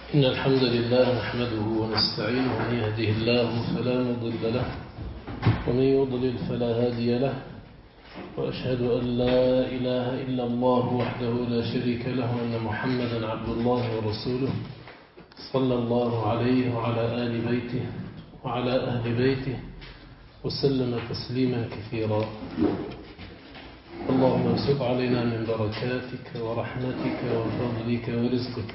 إن الحمد لله نحمده ونستعينه، ومن يهده الله فلا مضل له ومن يضلل فلا هادي له، وأشهد أن لا إله إلا الله وحده لا شريك له، وأن محمدا عبد الله ورسوله صلى الله عليه وعلى آل بيته وعلى أهل بيته وسلم تسليما كثيرا. اللهم ابسط علينا من بركاتك ورحمتك وفضلك ورزقك.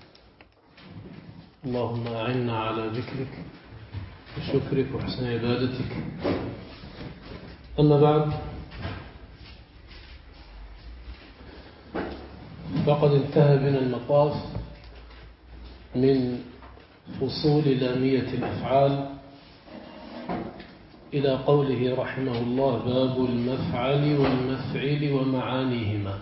اللهم أعنا على ذكرك وشكرك وحسن عبادتك. أما بعد، فقد انتهى بنا المطاف من فصول لامية الأفعال إلى قوله رحمه الله: باب المفعل والمفعل ومعانيهما.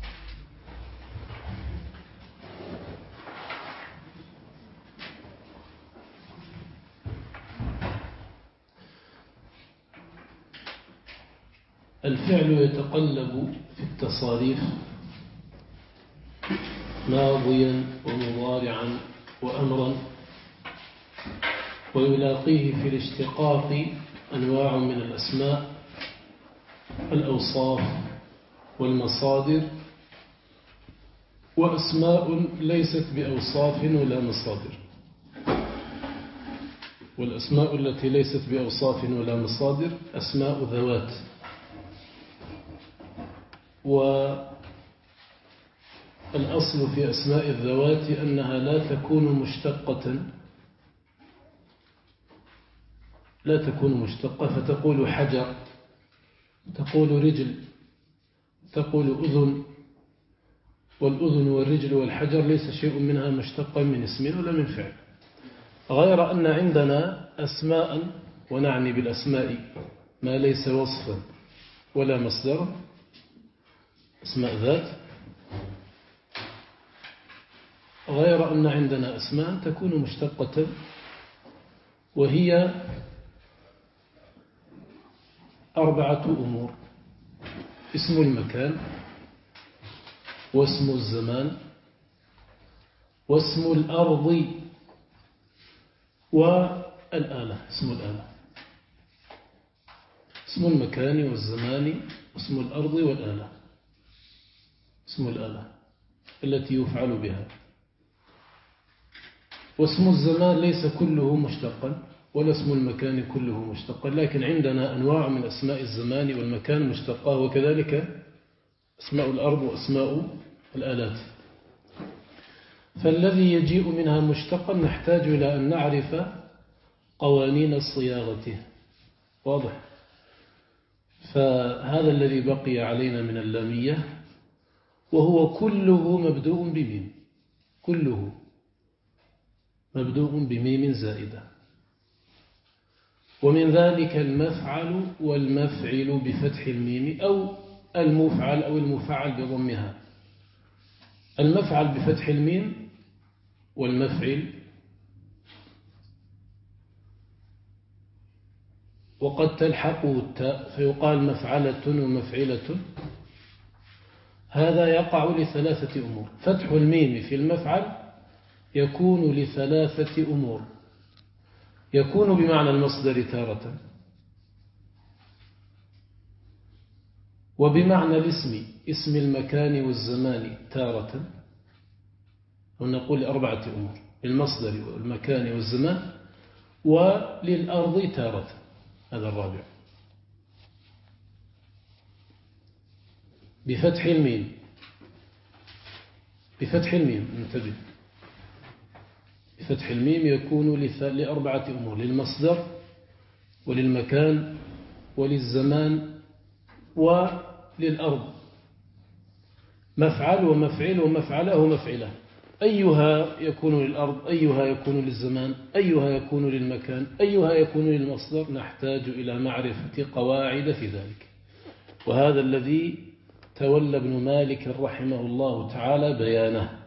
الفعل يتقلب في التصاريف ماضيا ومضارعا وأمرا، ويلاقيه في الاشتقاق أنواع من الأسماء، الأوصاف والمصادر، وأسماء ليست بأوصاف ولا مصادر. والأسماء التي ليست بأوصاف ولا مصادر أسماء ذوات. والأصل في أسماء الذوات أنها لا تكون مشتقة، فتقول حجر، تقول رجل، تقول أذن. والأذن والرجل والحجر ليس شيء منها مشتقا من اسم ولا من فعل، غير أن عندنا أسماء، ونعني بالأسماء ما ليس وصفا ولا مصدر، أسماء ذات، غير أن عندنا أسماء تكون مشتقة، وهي 4 أمور: اسم المكان، واسم الزمان، واسم الأرض، والآلة. اسم الآلة، اسم المكان والزمان واسم الأرض والآلة. اسم الآلة التي يفعل بها. واسم الزمان ليس كله مشتقا، ولا اسم المكان كله مشتقا، لكن عندنا أنواع من أسماء الزمان والمكان مشتقة، وكذلك أسماء الأرض وأسماء الآلات. فالذي يجيء منها مشتقا نحتاج إلى أن نعرف قوانين صياغته. واضح؟ فهذا الذي بقي علينا من اللامية، وهو كله مبدوء بميم، كله مبدوء بميم زائدة. ومن ذلك المفعل والمفعل بفتح الميم، أو المفعل أو المفعل بضمها. المفعل بفتح الميم والمفعل، وقد تلحقه التاء فيقال مفعلة ومفعلة. هذا يقع ل3 أمور. فتح الميم في المفعل يكون ل3 أمور: يكون بمعنى المصدر تارة، وبمعنى الاسم، اسم المكان والزمان تارة، ونقول 4 أمور: للمصدر والمكان والزمان، وللأرض تارة. هذا الرابع. بفتح الميم، بفتح الميم، انتبه، بفتح الميم يكون ل4 أمور: للمصدر وللمكان وللزمان وللأرض. مفعل ومفعل ومفعله ومفعله. أيها يكون للأرض، أيها يكون للزمان، أيها يكون للمكان، أيها يكون للمصدر. نحتاج إلى معرفة قواعد في ذلك، وهذا الذي تولى ابن مالك رحمه الله تعالى بيانه.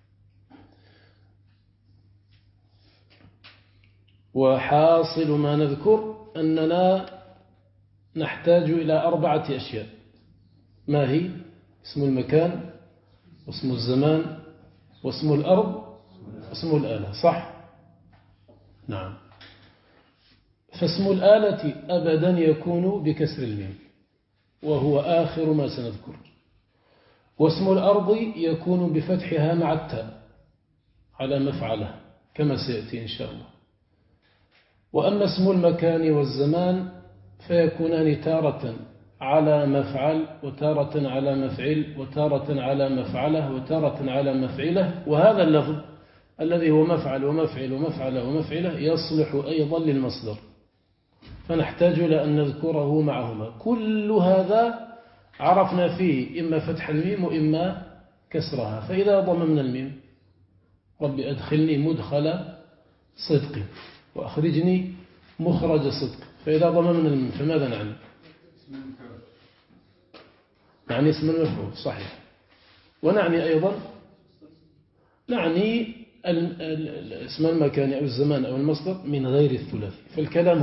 وحاصل ما نذكر أننا نحتاج إلى 4 أشياء. ما هي؟ اسم المكان، واسم الزمان، واسم الأرض، اسم الآلة صح؟ نعم. فاسم الآلة أبدا يكون بكسر الميم وهو آخر ما سنذكر، واسم الأرض يكون بفتحها مع التاء على مفعله كما سيأتي إن شاء الله. وأما اسم المكان والزمان فيكونان تارة على مفعل وتارة على مفعل وتارة على مفعله وتارة على مفعله، وهذا اللفظ الذي هو مفعل ومفعل ومفعله ومفعله يصلح أيضا للمصدر، فنحتاج إلى أن نذكره معهما. كل هذا عرفنا فيه إما فتح الميم وإما كسرها. فإذا ضممنا الميم رب أدخلني مدخل صدق وأخرجني مخرج صدق، فإذا ضممنا الميم فماذا نعني؟ نعني اسم المفعول صحيح، ونعني أيضا نعني اسم المكان أو الزمان أو المصدر من غير الثلاثي. فالكلام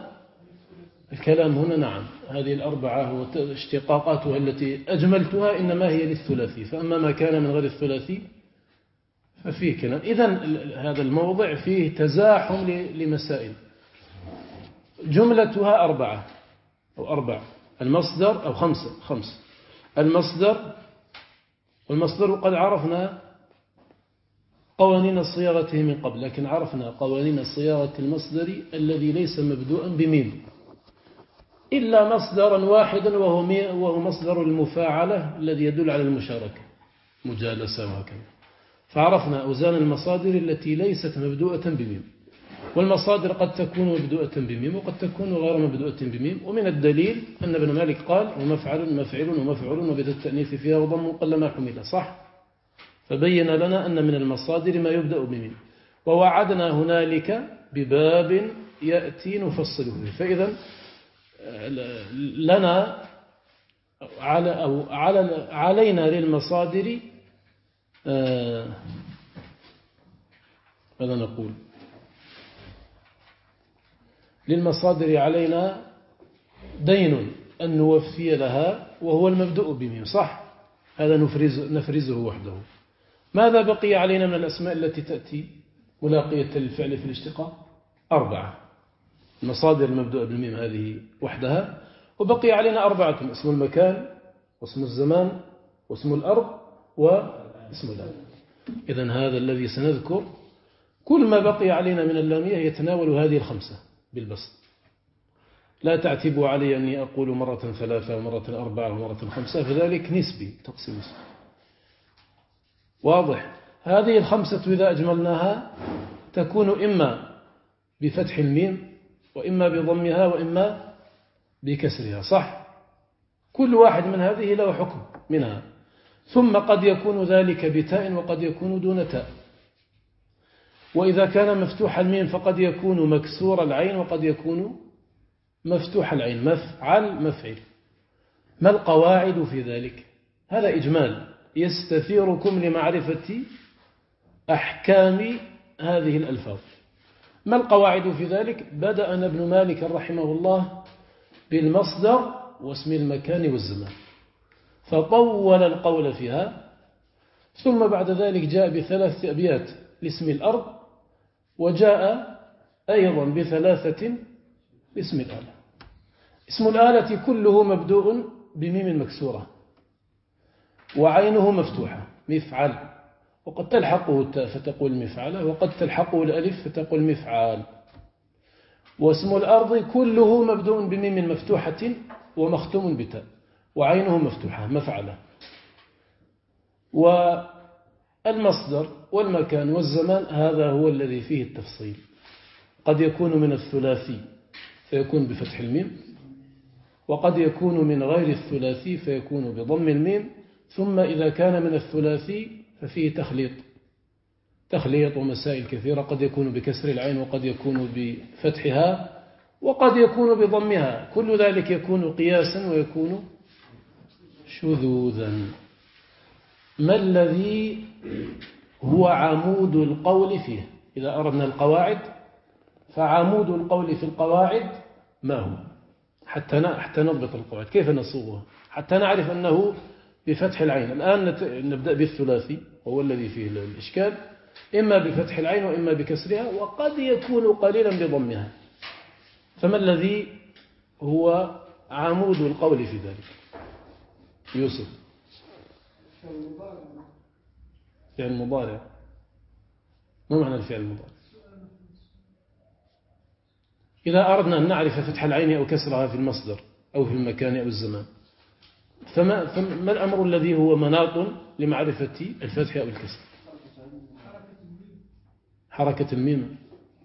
هنا نعم هذه الأربعة واشتقاقاتها التي أجملتها إنما هي للثلاثي، فأما ما كان من غير الثلاثي ففيه كلام. إذن هذا الموضع فيه تزاحم لمسائل جملتها أربع المصدر أو خمسة المصدر قد عرفنا قوانين صياغته من قبل، لكن عرفنا قوانين صياغة المصدر الذي ليس مبدوءا بميم إلا مصدرا واحدا وهو مصدر المفاعلة الذي يدل على المشاركة مجالسة وهكذا. فعرفنا أوزان المصادر التي ليست مبدوءة بميم، والمصادر قد تكون مبدوءة بميم وقد تكون غير مبدوءة بميم. ومن الدليل أن ابن مالك قال ومفعل مفعل ومفعول وبدأ التأنيث فيها وضم قلما حمل صح، فبين لنا أن من المصادر ما يبدأ بميم، ووعدنا هنالك بباب يأتي نفصله فيه. فإذا لنا علينا للمصادر ماذا نقول؟ للمصادر علينا دين أن نوفي لها وهو المبدأ بميم صح، هذا نفرزه وحده. ماذا بقي علينا من الأسماء التي تأتي ملاقية للفعل في الاشتقاق؟ 4 المصادر المبدوءة بالميم هذه وحدها، وبقي علينا 4 اسم المكان واسم الزمان واسم الأرض واسم الآلة. إذن هذا الذي سنذكر كل ما بقي علينا من اللامية يتناول هذه 5 بالبسط. لا تعتبوا علي أني أقول مرة 3 ومرة 4 ومرة 5، فذلك نسبي تقسيم نسبي واضح. هذه 5 إذا أجملناها تكون إما بفتح الميم وإما بضمها وإما بكسرها صح، كل واحد من هذه له حكم منها. ثم قد يكون ذلك بتاء وقد يكون دون تاء، وإذا كان مفتوح الميم فقد يكون مكسور العين وقد يكون مفتوح العين مفعل مفعل. ما القواعد في ذلك؟ هذا إجمال يستثيركم لمعرفة أحكام هذه الألفاظ. ما القواعد في ذلك؟ بدأنا ابن مالك رحمه الله بالمصدر واسم المكان والزمان فطول القول فيها، ثم بعد ذلك جاء ب3 أبيات لاسم الأرض، وجاء أيضا ب3 لاسم الآلة. اسم الآلة كله مبدوء بميم مكسورة وعينه مفتوحة مفعل، وقد تلحقه التاء فتقول مفعلة وقد تلحقه الألف فتقول مفعال. واسم الأرض كله مبدوء بميم مفتوحة ومختوم بتاء وعينه مفتوحة مفعلة. والمصدر والمكان والزمان هذا هو الذي فيه التفصيل، قد يكون من الثلاثي فيكون بفتح الميم، وقد يكون من غير الثلاثي فيكون بضم الميم، ثم إذا كان من الثلاثي ففيه تخليط ومسائل كثيرة، قد يكون بكسر العين وقد يكون بفتحها وقد يكون بضمها، كل ذلك يكون قياسا ويكون شذوذا. ما الذي هو عمود القول فيه؟ إذا أردنا القواعد فعمود القول في القواعد ما هو؟ حتى نضبط القواعد كيف نصوغها حتى نعرف أنه بفتح العين. الآن نبدأ بالثلاثي وهو الذي فيه الإشكال. إما بفتح العين وإما بكسرها، وقد يكون قليلا بضمها. فما الذي هو عمود القول في ذلك؟ يوسف. فعل مضارع. ما معنى الفعل المضارع؟ إذا أردنا أن نعرف فتح العين أو كسرها في المصدر أو في المكان أو الزمان، فما الأمر الذي هو مناط لمعرفة الفتح أو الكسر؟ حركة الميم.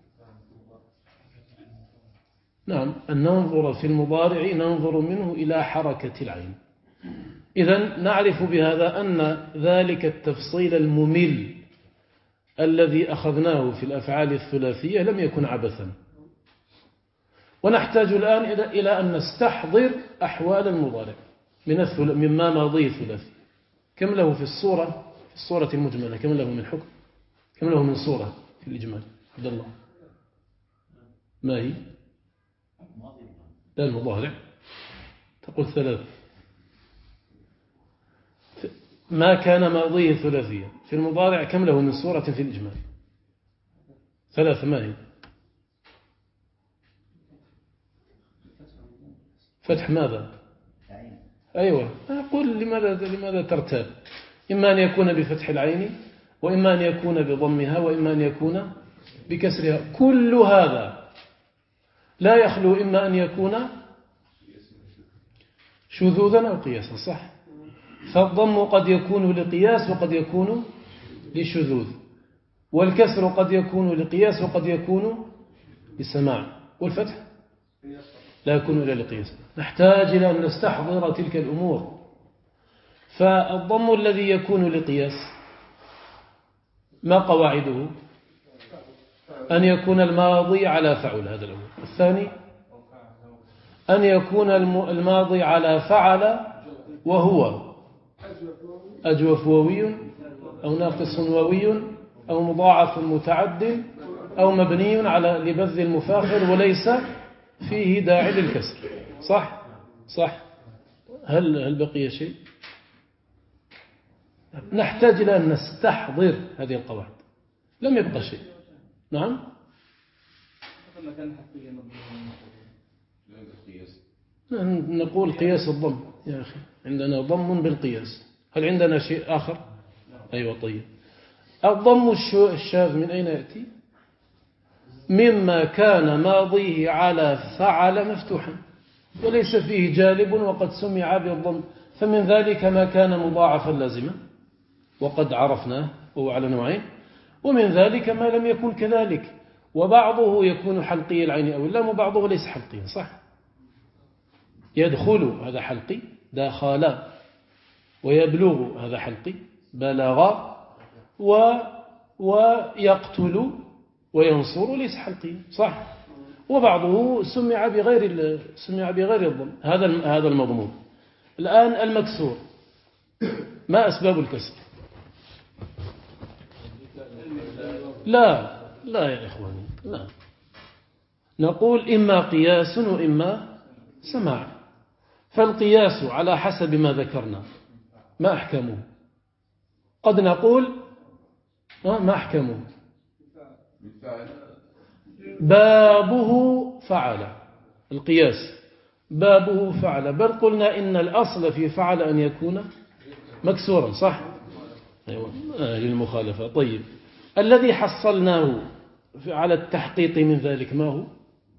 نعم، أن ننظر في المضارع ننظر منه إلى حركة العين. إذن نعرف بهذا أن ذلك التفصيل الممل الذي أخذناه في الأفعال الثلاثية لم يكن عبثا. ونحتاج الآن إلى أن نستحضر أحوال المضارع مما ماضيه ثلاثي. كم له في الصورة المجملة؟ كم له من حكم؟ كم له من صورة في الإجمال؟ عبد الله، ما هي؟ لا، المضارع تقول 3. ما كان ماضيه ثلاثيا في المضارع كم له من صورة في الإجمال؟ 3. ما هي؟ فتح ماذا؟ أيوة، أقول لماذا ترتاب؟ إما أن يكون بفتح العين، وإما أن يكون بضمها، وإما أن يكون بكسرها. كل هذا لا يخلو إما أن يكون شذوذا أو قياسا، صح؟ فالضم قد يكون لقياس وقد يكون لشذوذ، والكسر قد يكون لقياس وقد يكون لسماع، والفتح لا يكون إلا لقياس. نحتاج إلى أن نستحضر تلك الأمور. فالضم الذي يكون لقياس ما قواعده؟ أن يكون الماضي على فعل، هذا الأول. الثاني أن يكون الماضي على فعل وهو أجوف واوي أو ناقص واوي أو مضاعف متعد أو مبني على لبذ المفاخر وليس فيه داعي للكسر. صح. هل بقي شيء؟ نحتاج إلى أن نستحضر هذه القواعد. لم يبقى شيء. نعم. نقول قياس الضم يا أخي، عندنا ضم بالقياس. هل عندنا شيء آخر؟ أيوة، طيب. الضم الشاذ من أين يأتي؟ مما كان ماضيه على فعل مفتوحا وليس فيه جالب وقد سمع بالضم، فمن ذلك ما كان مضاعفا لازما وقد عرفناه وهو على نوعين، ومن ذلك ما لم يكن كذلك، وبعضه يكون حلقي العين أو اللام وبعضه ليس حلقيا، صح؟ يدخل هذا حلقي، دخل، ويبلغ هذا حلقي، بلغ، ويقتل وينصر ليس حلقيا، صح؟ وبعضه سمع بغير الضم، هذا المضمون. الآن المكسور، ما أسباب الكسر؟ لا يا إخواني، لا. نقول إما قياس وإما سماع. فالقياس على حسب ما ذكرنا ما أحكمه؟ قد نقول ما أحكمه؟ بابه فعل، القياس بابه فعل، بل قلنا إن الأصل في فعل أن يكون مكسورا، صح؟ أيوة، للمخالفة. طيب، الذي حصلناه على التحقيق من ذلك ما هو؟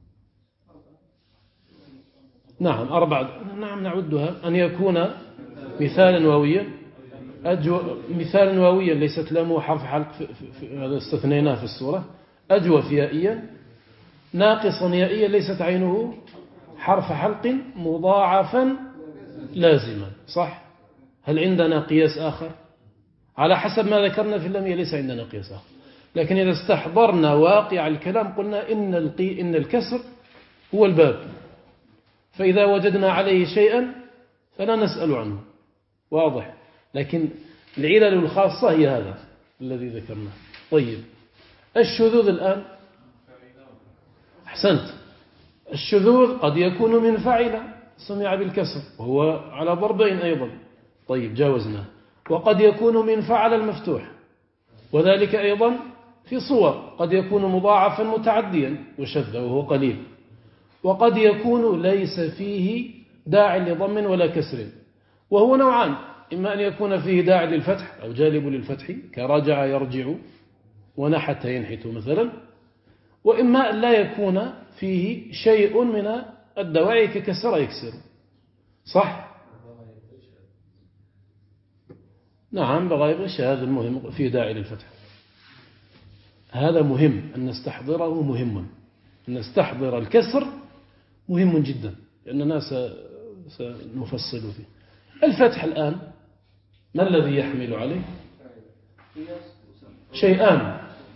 نعم، 4. نعم، نعدها. أن يكون مثالا واويا، مثالا واويا ليست لامه حرف حلق، هذا استثنيناه في الصورة. أجوف يائيا، ناقصا يائيا ليست عينه حرف حلق، مضاعفا لازما، صح؟ هل عندنا قياس آخر؟ على حسب ما ذكرنا في اللامية ليس عندنا قياس آخر. لكن إذا استحضرنا واقع الكلام قلنا إن الكسر هو الباب، فإذا وجدنا عليه شيئا فلا نسأل عنه، واضح؟ لكن العلل الخاصة هي هذا الذي ذكرناه. طيب، الشذوذ الآن، أحسنت. الشذوذ قد يكون من فعل سمع بالكسر وهو على ضربين أيضا، طيب جاوزنا. وقد يكون من فعل المفتوح وذلك أيضا في صور، قد يكون مضاعفا متعديا وشذ وهو قليل، وقد يكون ليس فيه داع لضم ولا كسر، وهو نوعان: إما أن يكون فيه داع للفتح أو جالب للفتح كرجع يرجع ونحت ينحت مثلا، وإما أن لا يكون فيه شيء من الدواعي ككسر يكسر. صح؟ نعم، بغير هذا المهم فيه داعي للفتح. هذا مهم أن نستحضره، مهم أن نستحضر الكسر، مهم جدا، لأننا سنفصل فيه. الفتح الآن ما الذي يحمل عليه؟ شيئان،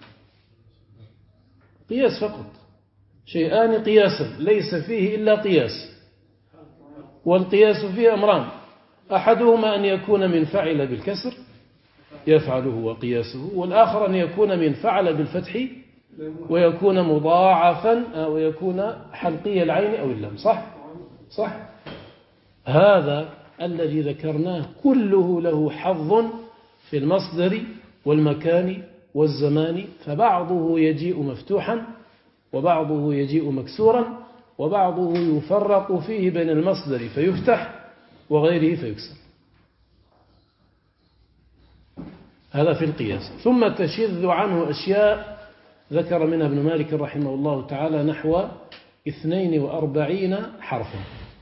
قياس فقط، شيئان قياسا ليس فيه إلا قياس، والقياس فيه أمران: أحدهما أن يكون من فعل بالكسر يفعله وقياسه، والآخر أن يكون من فعل بالفتح ويكون مضاعفا ويكون حلقي العين أو اللام. صح؟ هذا الذي ذكرناه كله له حظ في المصدر والمكان والزمان، فبعضه يجيء مفتوحا وبعضه يجيء مكسورا، وبعضه يفرق فيه بين المصدر فيفتح وغيره فيكسر. هذا في القياس. ثم تشذ عنه أشياء ذكر منها ابن مالك رحمه الله تعالى نحو 42 حرفا: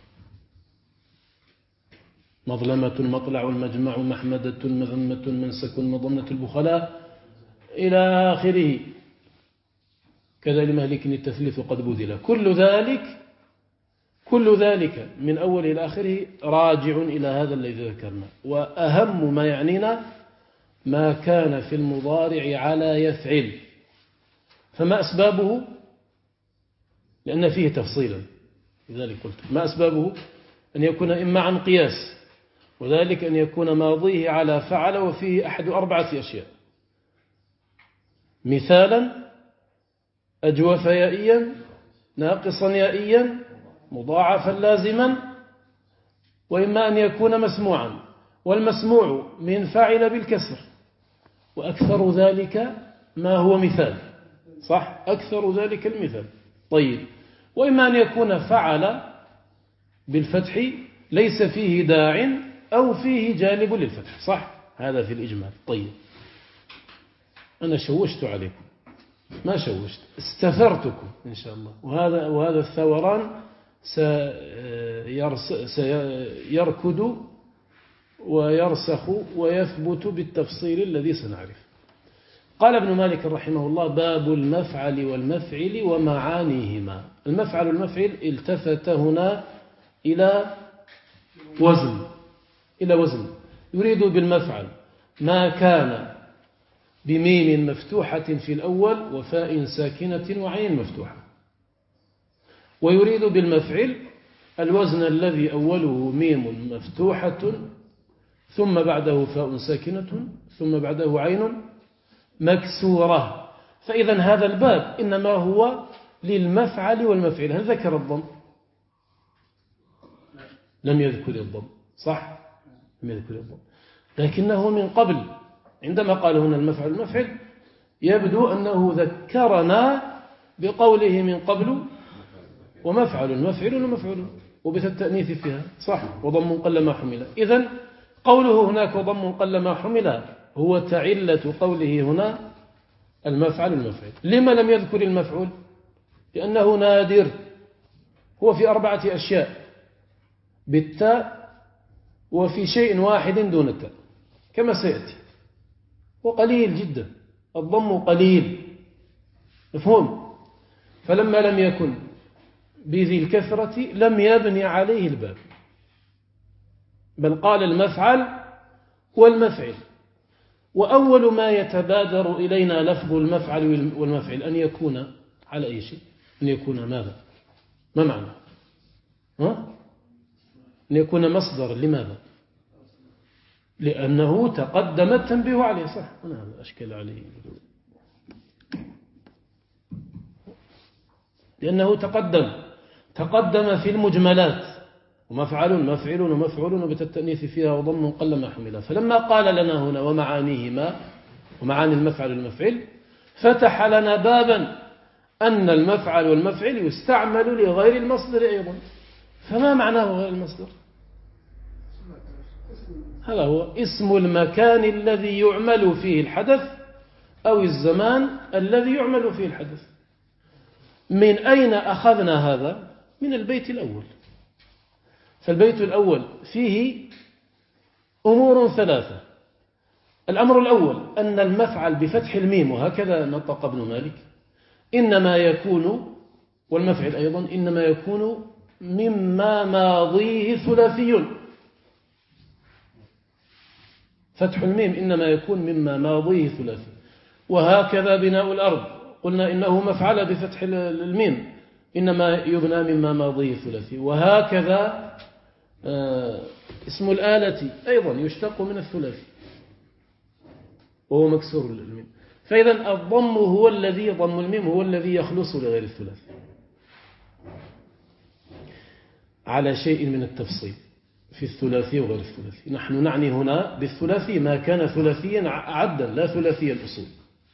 مظلمة، مطلع، مجمع، محمدة، مذمة، منسك، مظنة البخلاء إلى آخره. كذا لمهلك التثليث قد بذل. كل ذلك من أول إلى آخره راجع إلى هذا الذي ذكرنا. وأهم ما يعنينا ما كان في المضارع على يفعل. فما أسبابه؟ لأن فيه تفصيلا، لذلك قلت ما أسبابه: أن يكون إما عن قياس، وذلك أن يكون ماضيه على فعل وفيه أحد 4 أشياء: مثالا أجوف يائيا، ناقصا يائيا، مضاعفا لازما، وإما أن يكون مسموعا، والمسموع من فعل بالكسر، وأكثر ذلك ما هو مثال. صح؟ أكثر ذلك المثال. طيب، وإما أن يكون فعل بالفتح ليس فيه داع أو فيه جالب للفتح. صح؟ هذا في الإجمال. طيب، أنا شوشت عليكم، ما شوشت، استثرتكم إن شاء الله. وهذا الثوران سيركض ويرسخ ويثبت بالتفصيل الذي سنعرف. قال ابن مالك رحمه الله: باب المفعل والمفعل ومعانيهما. المفعل والمفعل التفت هنا إلى وزن. يريد بالمفعل ما كان بميم مفتوحة في الأول وفاء ساكنة وعين مفتوحة. ويريد بالمفعل الوزن الذي أوله ميم مفتوحة ثم بعده فاء ساكنة ثم بعده عين مكسورة. فإذا هذا الباب إنما هو للمفعل والمفعل. هل ذكر الضم؟ لم يذكر الضم. صح؟ لم يذكر الضم، لكنه من قبل عندما قال هنا المفعل والمفعل يبدو أنه ذكرنا بقوله من قبل ومفعل مفعل ومفعول وبالتأنيث فيها. صح؟ وضم قل ما حمل. إذن قوله هناك وضم قل ما حمل هو تعلة قوله هنا المفعل والمفعل. لما لم يذكر المفعول؟ لأنه نادر، هو في 4 أشياء: بالتاء وفي شيء واحد دون التاء كما سيأتي، وقليل جدا. الضم قليل، مفهوم؟ فلما لم يكن بذي الكثرة لم يبني عليه الباب، بل قال المفعل والمفعل. وأول ما يتبادر إلينا لفظ المفعل والمفعل أن يكون على أي شيء؟ أن يكون ماذا؟ ما معنى؟ أن يكون مصدر. لماذا؟ لأنه تقدم التنبيه عليه. صح؟ أنا هذا أشكل عليه، لأنه تقدم في المجملات: ومفعل مفعل ومفعول وبالتأنيث فيها وضم قل ما حملها. فلما قال لنا هنا ومعانيهما ومعاني المفعل والمفعل، فتح لنا بابا أن المفعل والمفعل يستعمل لغير المصدر أيضا. فما معناه غير المصدر؟ هذا هو اسم المكان الذي يعمل فيه الحدث أو الزمان الذي يعمل فيه الحدث. من أين أخذنا هذا؟ من البيت الأول. فالبيت الأول فيه أمور ثلاثة. الأمر الأول أن المفعل بفتح الميم، وهكذا نطق ابن مالك، إنما يكون، والمفعل أيضا إنما يكون مما ماضيه ثلاثي. فتح الميم إنما يكون مما ماضيه ثلاثي. وهكذا بناء الأرض قلنا إنه مفعل بفتح الميم إنما يبنى مما ماضيه ثلاثي. وهكذا اسم الآلة أيضا يشتق من الثلاثي وهو مكسور الميم. فإذا الضم هو الذي، ضم الميم هو الذي يخلص لغير الثلاثي على شيء من التفصيل في الثلاثي وغير الثلاثي. نحن نعني هنا بالثلاثي ما كان ثلاثيا عدا لا ثلاثي الأصول،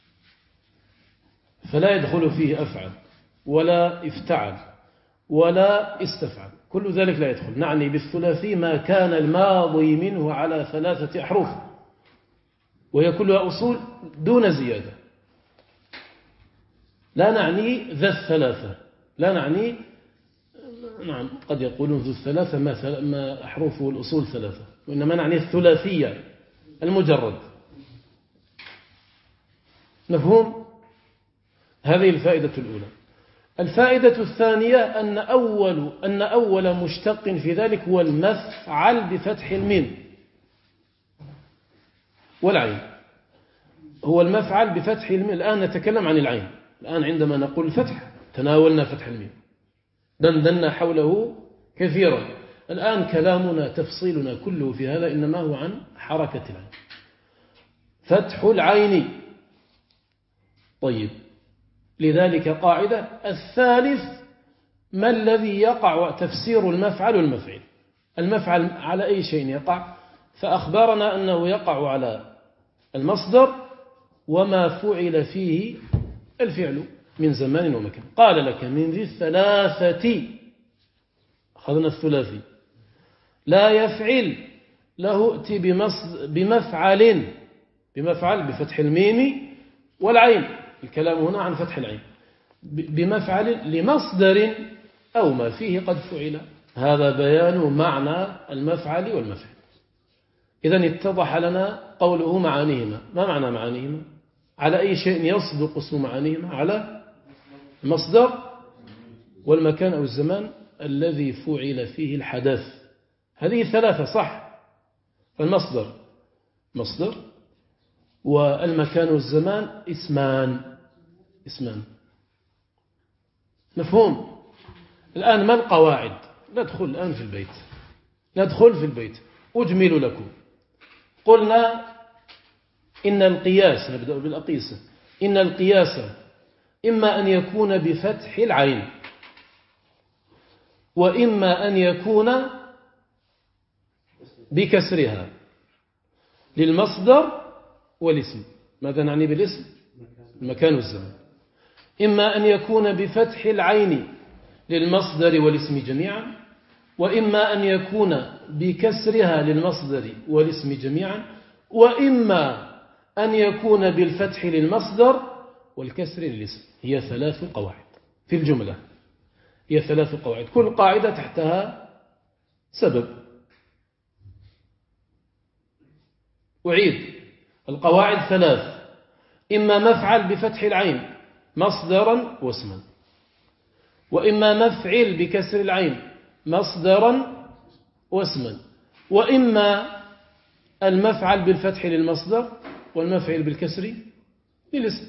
فلا يدخل فيه أفعل ولا افتعل ولا استفعل، كل ذلك لا يدخل. نعني بالثلاثي ما كان الماضي منه على 3 أحرف، وهي كلها أصول دون زيادة. لا نعني ذا الثلاثة، لا نعني، نعم قد يقولون ذو الثلاثة ما أحرفه الأصول 3، وإنما نعني الثلاثية المجرد. مفهوم؟ هذه الفائدة الأولى. الفائدة الثانية أن أول مشتق في ذلك هو المفعل بفتح الميم والعين. هو المفعل بفتح الميم. الآن نتكلم عن العين. الآن عندما نقول الفتح تناولنا فتح الميم، دندنا حوله كثيرا. الآن كلامنا تفصيلنا كله في هذا إنما هو عن حركة العين، فتح العين. طيب، لذلك قاعدة الثالث ما الذي يقع تفسير المفعل والمفعل. المفعل على أي شيء يقع؟ فأخبرنا أنه يقع على المصدر وما فعل فيه الفعل من زمان ومكان. قال لك من ذي الثلاثة، أخذنا الثلاثي، لا يفعل له ائت بمفعل بفتح الميم والعين. الكلام هنا عن فتح العين. بمفعل لمصدر أو ما فيه قد فعل. هذا بيان معنى المفعل والمفعل. إذن اتضح لنا قوله معانيهما. ما معنى معانيهما؟ على أي شيء يصدق اسم معانيهما؟ على المصدر والمكان أو الزمان الذي فعل فيه الحدث. هذه 3 صح. فالمصدر مصدر، والمكان والزمان اسمان. مفهوم؟ الآن ما القواعد؟ ندخل الآن في البيت. أجمل لكم. قلنا إن القياس، نبدأ بالأقيسة، إن القياس إما أن يكون بفتح العين وإما أن يكون بكسرها للمصدر والاسم. ماذا نعني بالاسم؟ المكان والزمان. إما أن يكون بفتح العين للمصدر والاسم جميعا، وإما أن يكون بكسرها للمصدر والاسم جميعا، وإما أن يكون بالفتح للمصدر والكسر للاسم. هي 3 قواعد في الجملة. هي 3 قواعد، كل قاعدة تحتها سبب. أعيد القواعد 3: إما مفعل بفتح العين مصدرا واسما، وإما مفعل بكسر العين مصدرا واسما، وإما المفعل بالفتح للمصدر والمفعل بالكسر للاسم.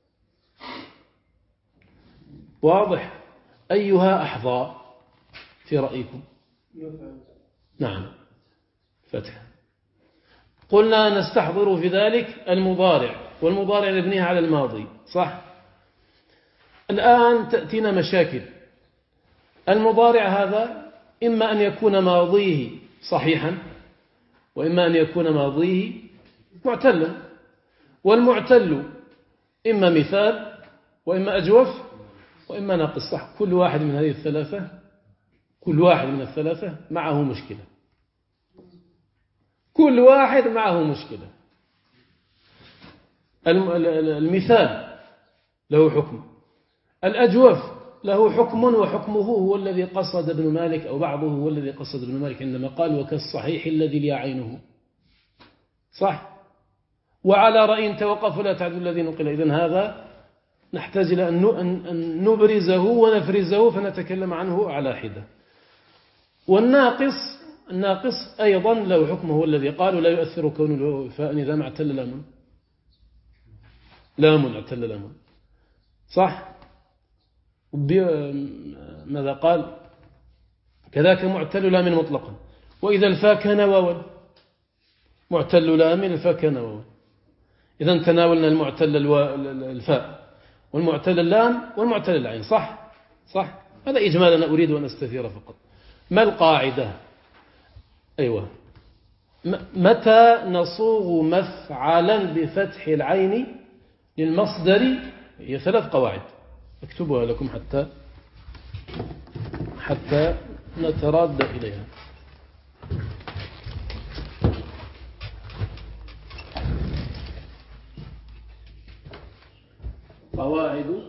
واضح؟ أيها أحظى في رأيكم؟ نعم، فتح. قلنا نستحضر في ذلك المضارع، والمضارع نبنيها على الماضي، صح؟ الآن تأتينا مشاكل. المضارع هذا إما أن يكون ماضيه صحيحا، وإما أن يكون ماضيه معتلا، والمعتل إما مثال وإما أجوف وإما ناقص. صح، كل واحد من هذه الثلاثة، كل واحد من الثلاثة معه مشكلة، كل واحد معه مشكلة. المثال له حكم، الأجوف له حكم وحكمه هو الذي قصد ابن مالك، أو بعضه هو الذي قصد ابن مالك عندما قال وكالصحيح الذي لي عينه. صح، وعلى رأي توقف لا تعدل الذي نقل. إذن هذا نحتاج إلى أن نبرزه ونفرزه فنتكلم عنه على حدة. والناقص أيضا له حكمه هو الذي قال لا يؤثر كون له فاء إذا ما اعتل لام اعتل لام. صح، ماذا قال؟ كذاك معتل لام مطلقا، وإذا الفاء كان واوا، معتل لام الفاء كان واوا. إذا تناولنا المعتل الفاء والمعتل اللام والمعتل العين. صح، هذا إجمالا أنا أريد أن أستثير فقط. ما القاعدة؟ أيوة، متى نصوغ مفعلا بفتح العين للمصدر؟ هي 3 قواعد أكتبها لكم حتى نتراد إليها. قواعد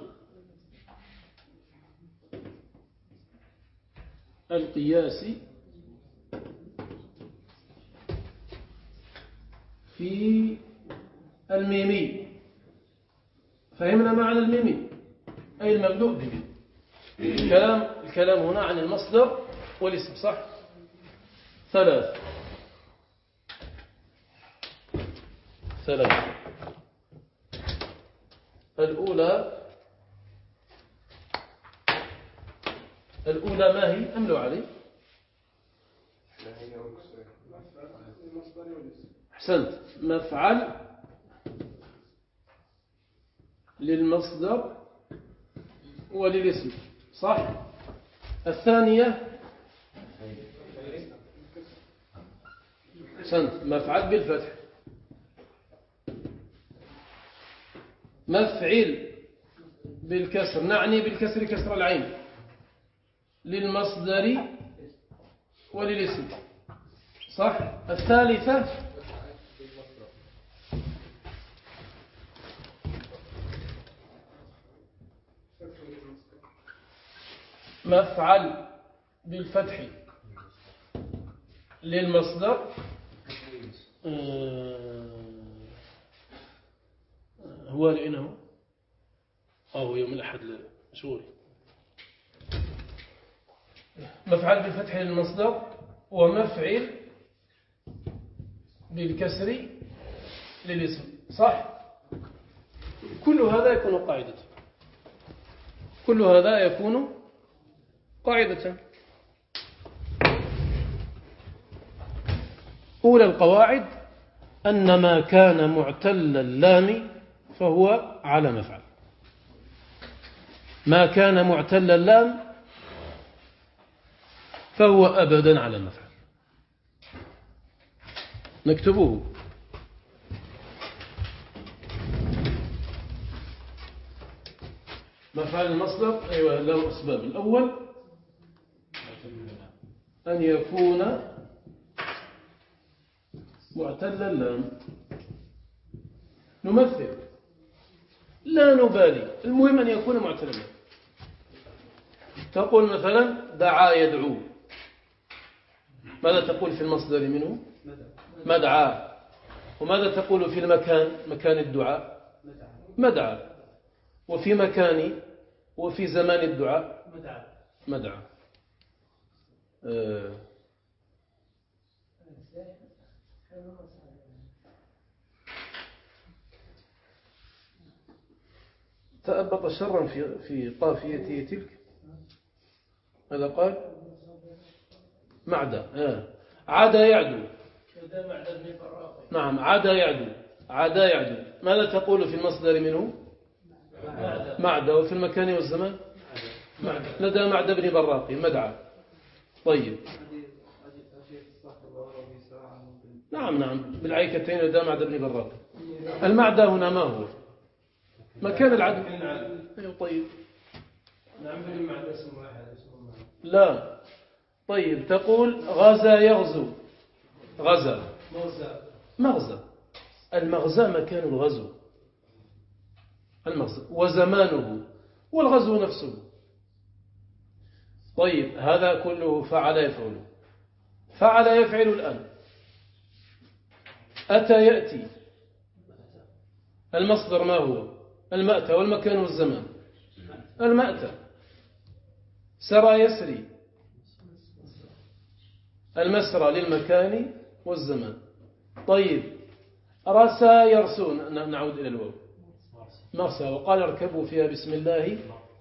القياس في الميمي. فهمنا معنى الميمي، أي المبدوء به. الكلام هنا عن المصدر والاسم. صح، 3. الأولى ما هي؟ أملوا علي. أحسنت، مفعل للمصدر وللاسم. صح. الثانية أحسنت، مفعل بالفتح. مفعل بالكسر، نعني بالكسر كسر العين، للمصدر وللاسم. صح. الثالثة مفعل بالفتح للمصدر هو لأنه هو يوم الأحد مشغول. مفعل بالفتح للمصدر ومفعل بالكسر للاسم. صح. كل هذا يكون قاعدة، كل هذا يكون قاعدة. أولى القواعد أن ما كان معتل اللام فهو على مفعل. ما كان معتل اللام فهو أبدا على مفعل. نكتبه. مفعل المصدر أيوة له أسباب. الأول أن يكون معتل اللام. نمثل، لا نبالي، المهم أن يكون معتل اللام. تقول مثلا دعا يدعو، ماذا تقول في المصدر منه؟ مدعى. وماذا تقول في المكان، مكان الدعاء؟ مدعى. وفي مكان وفي زمان الدعاء مدعى. تأبط شرا في قافيته تلك. ماذا قال؟ معدى. عدا يعدو. نعم، عدا يعدو. عدا يعدو. ماذا تقول في المصدر منه؟ معدى. وفي المكان والزمان لدى معدى بن براقي مدعى. طيب، نعم بالعيكتين لدى معدى بن براقي. المعدى هنا ما هو؟ مكان العدل. أيوة طيب. لا طيب تقول غزا يغزو. غزا مغزى. المغزى مكان الغزو، المغزى وزمانه والغزو نفسه. طيب هذا كله فعل يفعل. فعل يفعل الآن. أتى يأتي. المصدر ما هو؟ المأتى والمكان والزمان. المأتى. سرى يسري. المسرى للمكان والزمان. طيب رسى يرسون. نعود إلى الواو. مرسى. وقال اركبوا فيها بسم الله.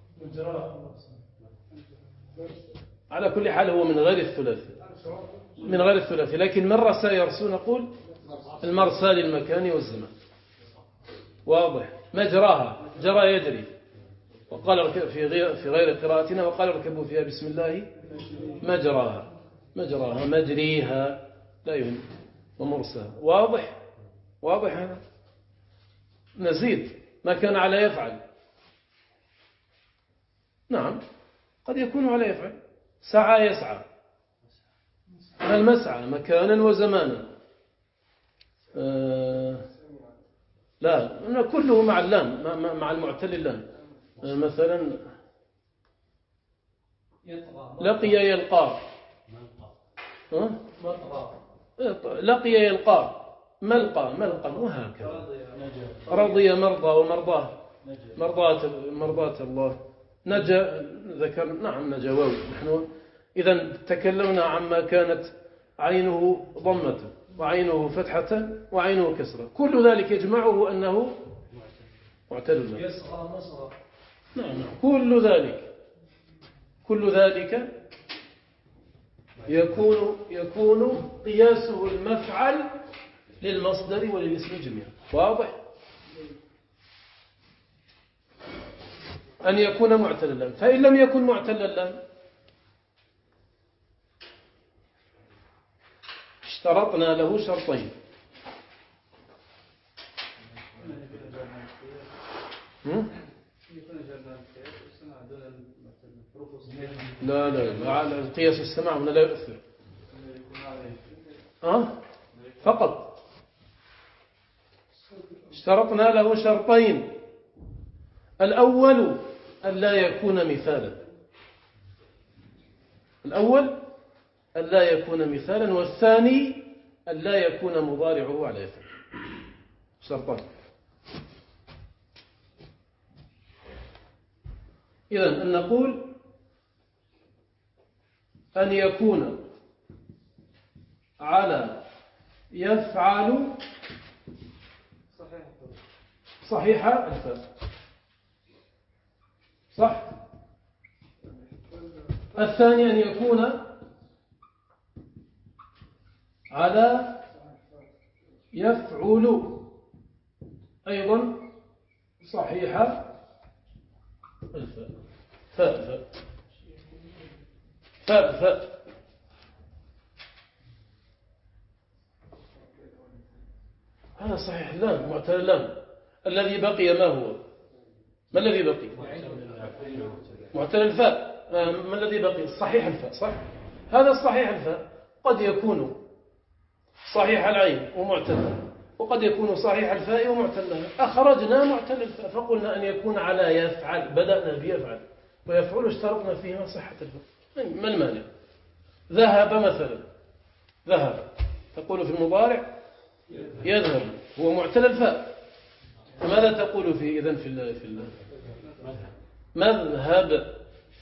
على كل حال هو من غير الثلاثي، من غير الثلاثي، لكن من رسى يرسون نقول المرسى للمكان والزمان. واضح. مجراها جرى يجري. وقال في غير قراءتنا وقال اركبوا فيها بسم الله مجراها. مجراها مجريها لا يهم. ومرسى. واضح. واضح هذا. نزيد ما كان على يفعل. نعم قد يكون على يفعل. سعى يسعى. المسعى مكانا وزمانا. لا كله مع اللام، مع المعتل اللام. مثلا لقي يلقى. لقي يلقى. ملقى وهكذا. رضي مرضى ومرضاه. مرضاة الله. نجا ذكر. نعم نجا واو. نحن إذا تكلمنا عما كانت عينه ضمة وعينه فتحة وعينه كسرة، كل ذلك يجمعه أنه معتل. يسعى مسعى. نعم كل ذلك يكون قياسه المفعل للمصدر وللاسم جميعا. واضح. أن يكون معتلا. فإن لم يكن معتلا اشترطنا له شرطين. لا على قياس السماع هنا لا يؤثر. فقط اشترطنا له شرطين. الأول ألا يكون مثالا. الأول ألا يكون مثالا، والثاني ألا يكون مضارعه على يفعل. شرطان. إذن أن نقول أن يكون على يفعل صحيح الفاء. صح. الثاني أن يكون على يفعل أيضا صحيح الفاء. فاء. هذا صحيح اللام معتل اللام. الذي بقي ما هو؟ ما الذي بقي؟ معتل الفاء. ما الذي بقي؟ صحيح الفاء. صح. هذا صحيح الفاء قد يكون صحيح العين ومعتل، وقد يكون صحيح الفاء ومعتل. أخرجنا معتل الفاء فقلنا أن يكون على يفعل. بدأنا بيفعل ويفعل اشترطنا فيها صحة الفاء. ما المانع؟ ذهب مثلا. ذهب تقول في المضارع يذهب هو معتل الفاء. فماذا تقول فيه إذن في مذهب.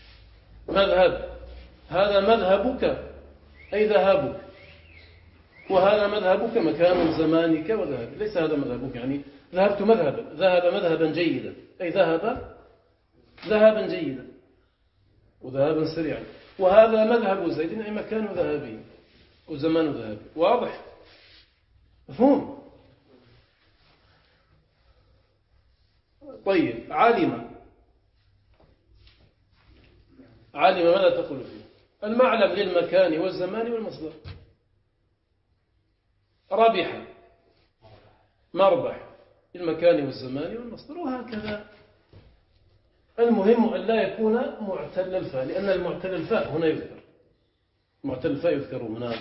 هذا مذهبك أي ذهابك، وهذا مذهبك مكان زمانك وذهب. ليس هذا مذهبك يعني ذهبت مذهبا. ذهب مذهبا جيدا أي ذهب ذهبا جيدا وذهبا سريعا. وهذا مذهب زيد أي مكان ذهبي وزمان ذهبي. واضح. مفهوم. طيب علم ماذا تقول فيه؟ المعلم للمكان والزمان والمصدر. ربح مربح المكان والزمان والمصدر وهكذا. المهم أن لا يكون معتل الفاء، لأن المعتل الفاء هنا يذكر، معتل الفاء يذكر هنا.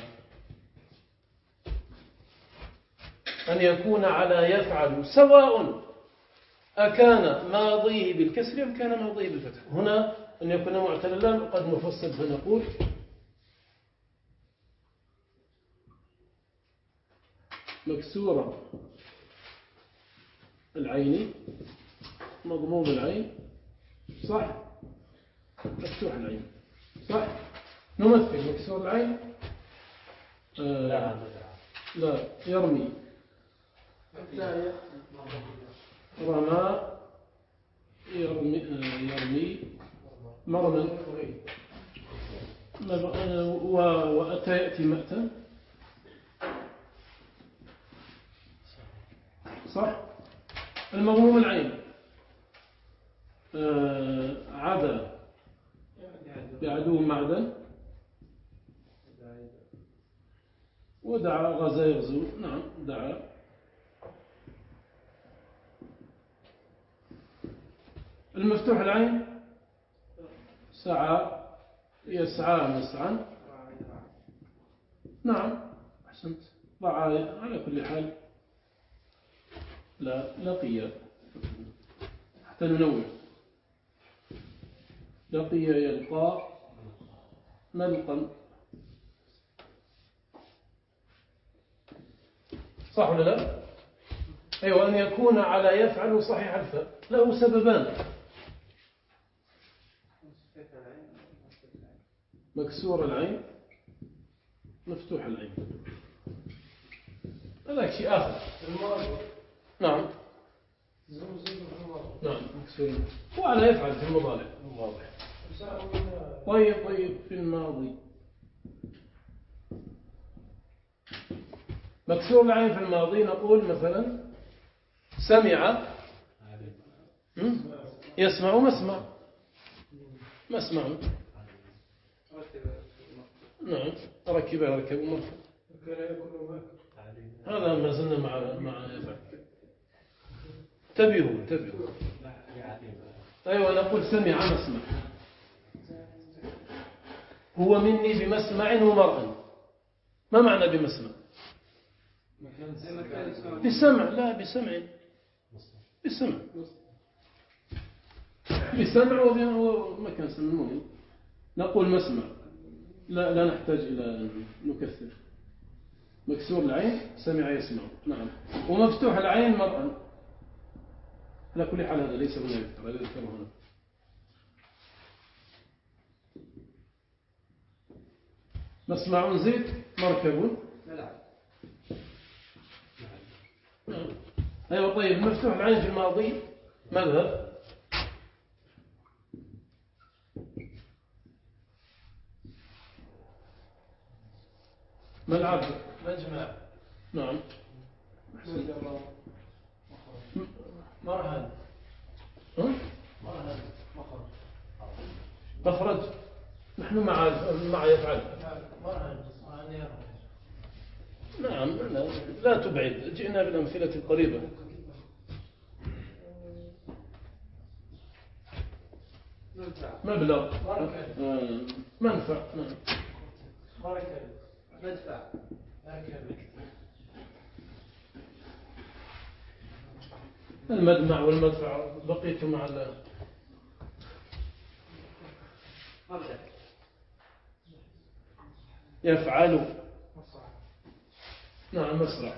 أن يكون على يفعل سواء أكان ماضيه بالكسر أم كان ماضيه بالفتح. هنا أن يكون معتل اللام قد نفصل فنقول مكسورة العين مضموم العين صح، مفتوح العين صح. نمثل مكسور العين لا يرمي رمى يرمي مرما وأتى يأتي مأتى صح. المضموم العين عدا يعدو معدن ودعا غزا يغزو نعم دعا. المفتوح العين سعى يسعى مسعا نعم أحسنت. ضعى على كل حال لا لقي حتى ننوع. لقي يلقى ملقا صح ولا لا؟ أيوة. أن يكون على يفعل صحيح الفاء له سببان: مكسور العين مفتوح العين. هذا شيء آخر. نعم نعم مكسور وعلى يفعل في المضارع. طيب في الماضي مكسور العين في الماضي نقول مثلا سمع يسمع مسمع نعم ركب يركب مركب. هذا ما زلنا مع يفعل. انتبهوا أيوة نقول سمع مسمع هو مني بمسمع ومرأة. ما معنى بمسمع؟ بسمع لا بسمع ومكان سمعوني نقول مسمع لا نحتاج إلى أن نكثر. مكسور العين سمع يسمع نعم. ومفتوح العين مرأة. على كل حال هذا ليس هنا يذكر، هذا يذكر هنا. مسمع زيت مركب أيوة. طيب مفتوح العين في الماضي مذهب ملعب مجمع نعم مرهن مخرج. نحن مع يفعل نعم لا تبعد. جئنا بالأمثلة القريبة. مبلغ منفع مدفع المدمع والمدفع. بقيت مع يفعل نعم مسرح.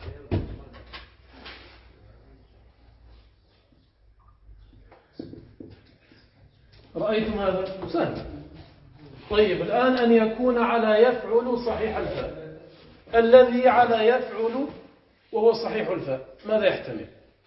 رأيتم هذا سهل. طيب الآن أن يكون على يفعل صحيح الفاء. الذي على يفعل وهو صحيح الفاء ماذا يحتمل؟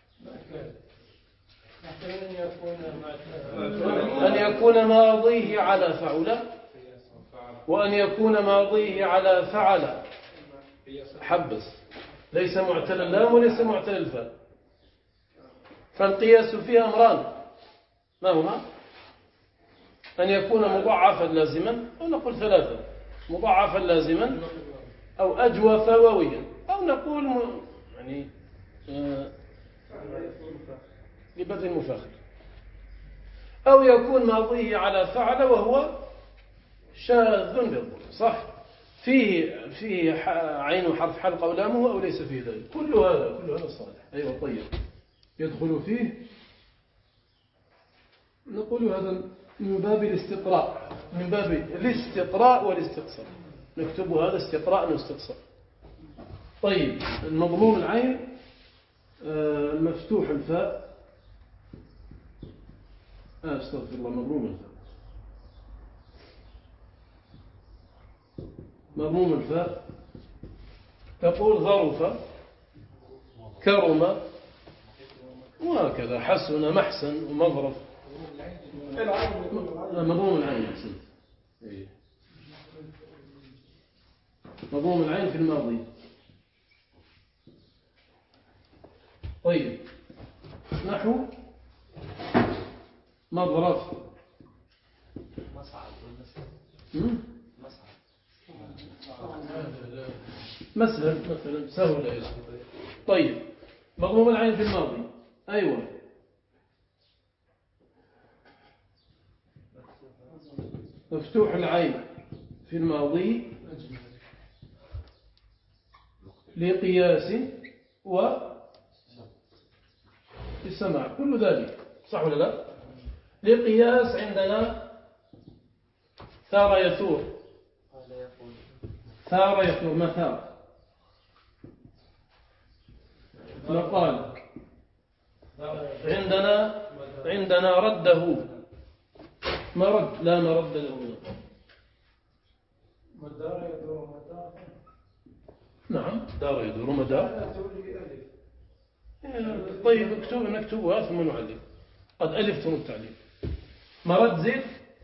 أن يكون ماضيه على فعل وأن يكون ماضيه على فعل. حبس ليس معتل اللام وليس معتل الفاء. فالقياس فيها أمران ما هما؟ أن يكون مضاعفا لازما أو نقول ثلاثة: مضاعفا لازما أو أجوف واويا أو نقول يعني لبذل مفاخر، أو يكون ماضيه على فعل وهو شاذ بالضم، صح؟ فيه عين حرف حلقة ولامه أو ليس فيه ذلك، كل هذا صالح. أيوة طيب، يدخل فيه، نقول هذا من باب الاستقراء، من باب الاستقراء والاستقصاء، نكتب هذا استقراء واستقصاء. طيب، المضموم العين مفتوح الفاء، استغفر الله، مضموم الفاء، مضموم الفاء، تقول ظرف، كرم، وهكذا، حسن، محسن، ومظرف. مضموم العين، مضموم العين في الماضي. طيب، نحو مظرف، مثلا سهل. طيب، مضموم العين في الماضي، أيوة، مفتوح العين في الماضي لقياس والسماع، كل ذلك صح ولا لا؟ لقياس عندنا ثار يثور، ثار يثور، مثار، مقال، عندنا رده، مرد، لا مرد له، نعم، دار يدور مدار. طيب، نكتبها ثم نعلم، قد ألفتم التعليم. مرد زيد،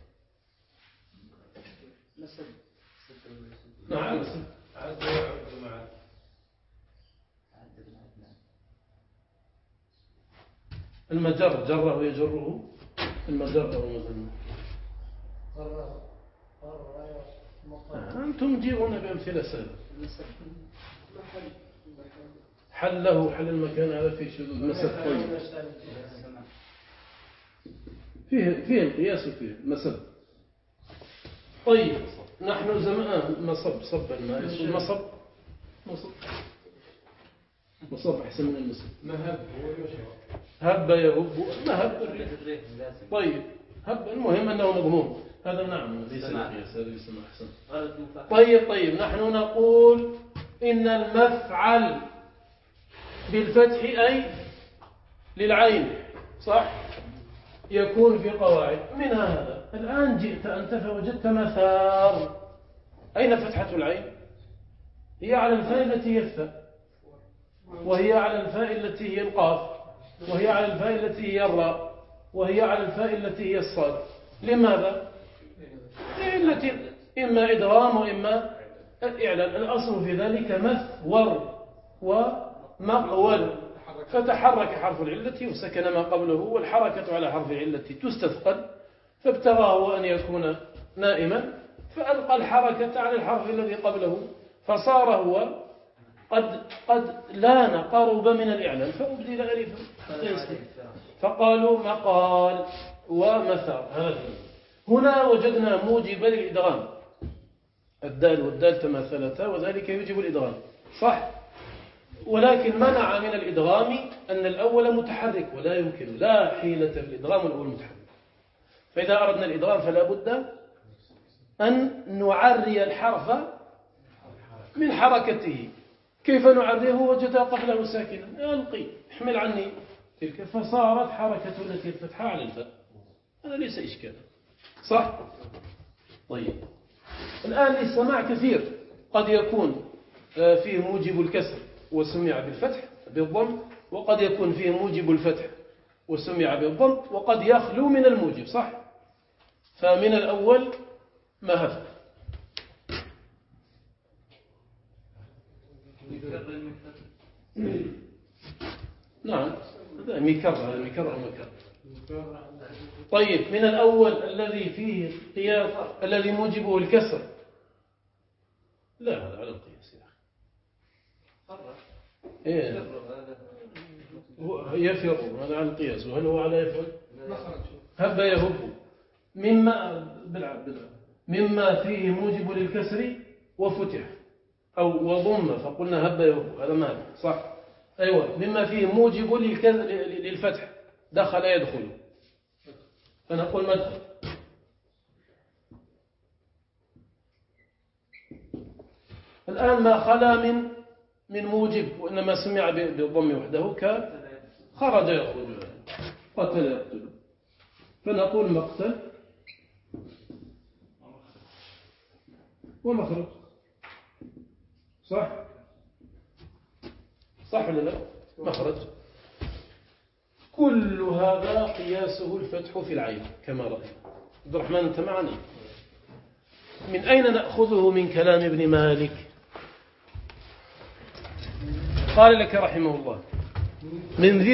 نعم، المجر، جره يجره، المجر أو المجر. أنتم تجيبون بأمثلة سهلة. حله، حل المكان، هذا فيه شذوذ، مسد. طيب، فيه القياس وفيه مسد. طيب، نحن زمان مصب، صب الماء، مصب أحسن من المسد. هب يهب، مهب. طيب، هب، المهم أنه مضموم، هذا نعم، ليس القياس، هذا يسمى أحسن. طيب، نحن نقول إن المفعل بالفتح أي للعين، صح؟ يكون في قواعد منها هذا. الآن جئت أنت فوجدت مثار، أين فتحة العين؟ هي على الفاء التي هي الثاء، وهي على الفاء التي هي القاف، وهي على الفاء التي هي الراء، وهي على الفاء التي هي الصاد. لماذا؟ التي إما إدغام وإما الإعلان. الأصل في ذلك مثور ومقول، فتحرك حرف العلة وسكن ما قبله، والحركة على حرف العلة تستثقل، فابتغى هو أن يكون نائما فألقى الحركة على الحرف الذي قبله، فصار هو قد لان قرب من الإعلان، فأبدل ألفا فقالوا مقال ومثار. هنا وجدنا موجب للإدغام، الدال والدال تماثلتا، وذلك يوجب الإدغام، صح؟ ولكن منع من الإدغام أن الأول متحرك، ولا يمكن، لا حيلة في الإدغام والأول متحرك. فإذا أردنا الإدغام فلا بد أن نعري الحرف من حركته. كيف نعريه؟ وجد قبله ساكنا، ألقي، احمل عني تلك، فصارت حركة التي الفتحة على الفاء، هذا ليس إشكالا، صح؟ طيب، الآن السماع كثير، قد يكون فيه موجب الكسر وسمع بالفتح بالضم، وقد يكون فيه موجب الفتح وسمع بالضم، وقد يخلو من الموجب، صح؟ فمن الأول مهف. نعم، هذا مكرر. طيب، من الأول الذي فيه قياس، الذي موجبه الكسر، لا، هذا على القياس يا أخي. يفر، هذا على القياس. وهل هو على يفعل؟ هب يهب مما فيه موجب للكسر وفتح أو وضم، فقلنا هب يهب، هذا مال صح. أيوة، مما فيه موجب للفتح، دخل يدخل، فنقول مدخل. الآن ما خلا من موجب وإنما سمع بالضم وحده خرج يخرج، قتل يقتل، فنقول مقتل ومخرج. صح ولا لا؟ مخرج. كل هذا قياسه الفتح في العين كما رأينا. عبد الرحمن أنت معنا؟ من أين نأخذه؟ من كلام ابن مالك. قال لك رحمه الله: من ذي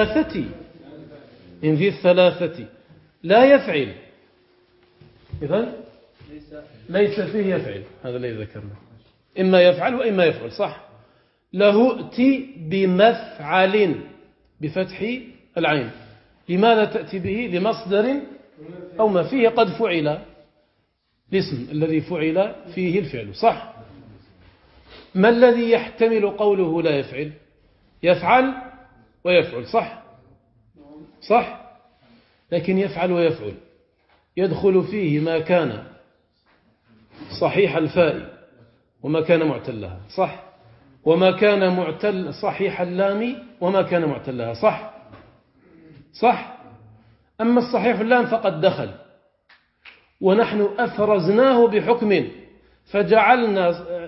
الثلاثة لا يفعل. إذن ليس فيه يفعل، هذا الذي ذكرنا، إما يفعل وإما يفعل. صح. له ائتي بمفعل بفتح العين. لماذا تأتي به؟ لمصدر أو ما فيه قد فعل، الاسم الذي فعل فيه الفعل. صح. ما الذي يحتمل قوله لا يفعل؟ يفعل ويفعل. صح. لكن يفعل ويفعل يدخل فيه ما كان صحيح الفاء وما كان معتلها. صح. وما كان معتل صحيح اللام وما كان معتلها. صح. أما الصحيح اللام فقد دخل، ونحن أفرزناه بحكم فجعلنا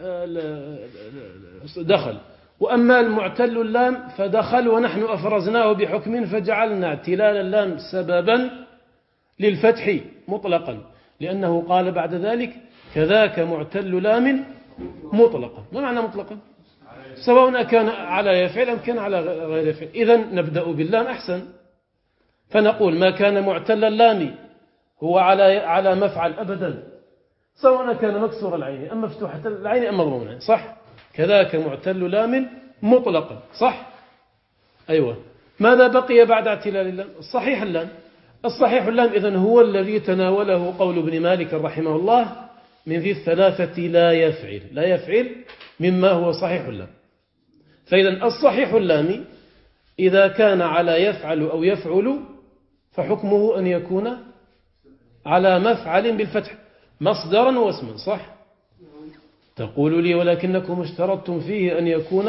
دخل. وأما المعتل اللام فدخل ونحن أفرزناه بحكم فجعلنا اعتلال اللام سببا للفتح مطلقا، لأنه قال بعد ذلك: كذاك معتل لام مطلقا. ما معنى مطلقا؟ سواء كان على يفعل أم كان على غير يفعل. إذن نبدأ باللام أحسن، فنقول ما كان معتل اللام هو على مفعل أبدا، سواء كان مكسور العين أم مفتوحة العين أم مضموم العين. صح. كذاك معتل لام مطلقا. صح. أيوة. ماذا بقي بعد اعتلال اللام؟ الصحيح اللام إذن هو الذي تناوله قول ابن مالك رحمه الله: من ذي الثلاثة لا يفعل مما هو صحيح اللام. فإذن الصحيح اللام إذا كان على يفعل أو يفعل فحكمه أن يكون على مفعل بالفتح مصدرا واسما. صح. تقول لي: ولكنكم اشترطتم فيه أن يكون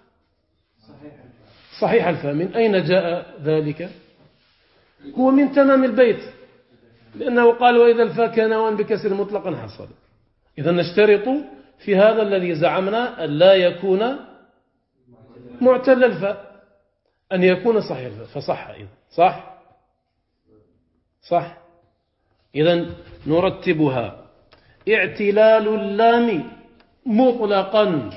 صحيح الفاء. من أين جاء ذلك؟ هو من تمام البيت، لأنه قال: وإذا الفاء كان وان بكسر مطلقا حصل. إذا نشترط في هذا الذي زعمنا أن لا يكون معتل الفاء، أن يكون صحيح الفاء، فصح. إذن صح. إذن نرتبها: اعتلال اللام مطلقا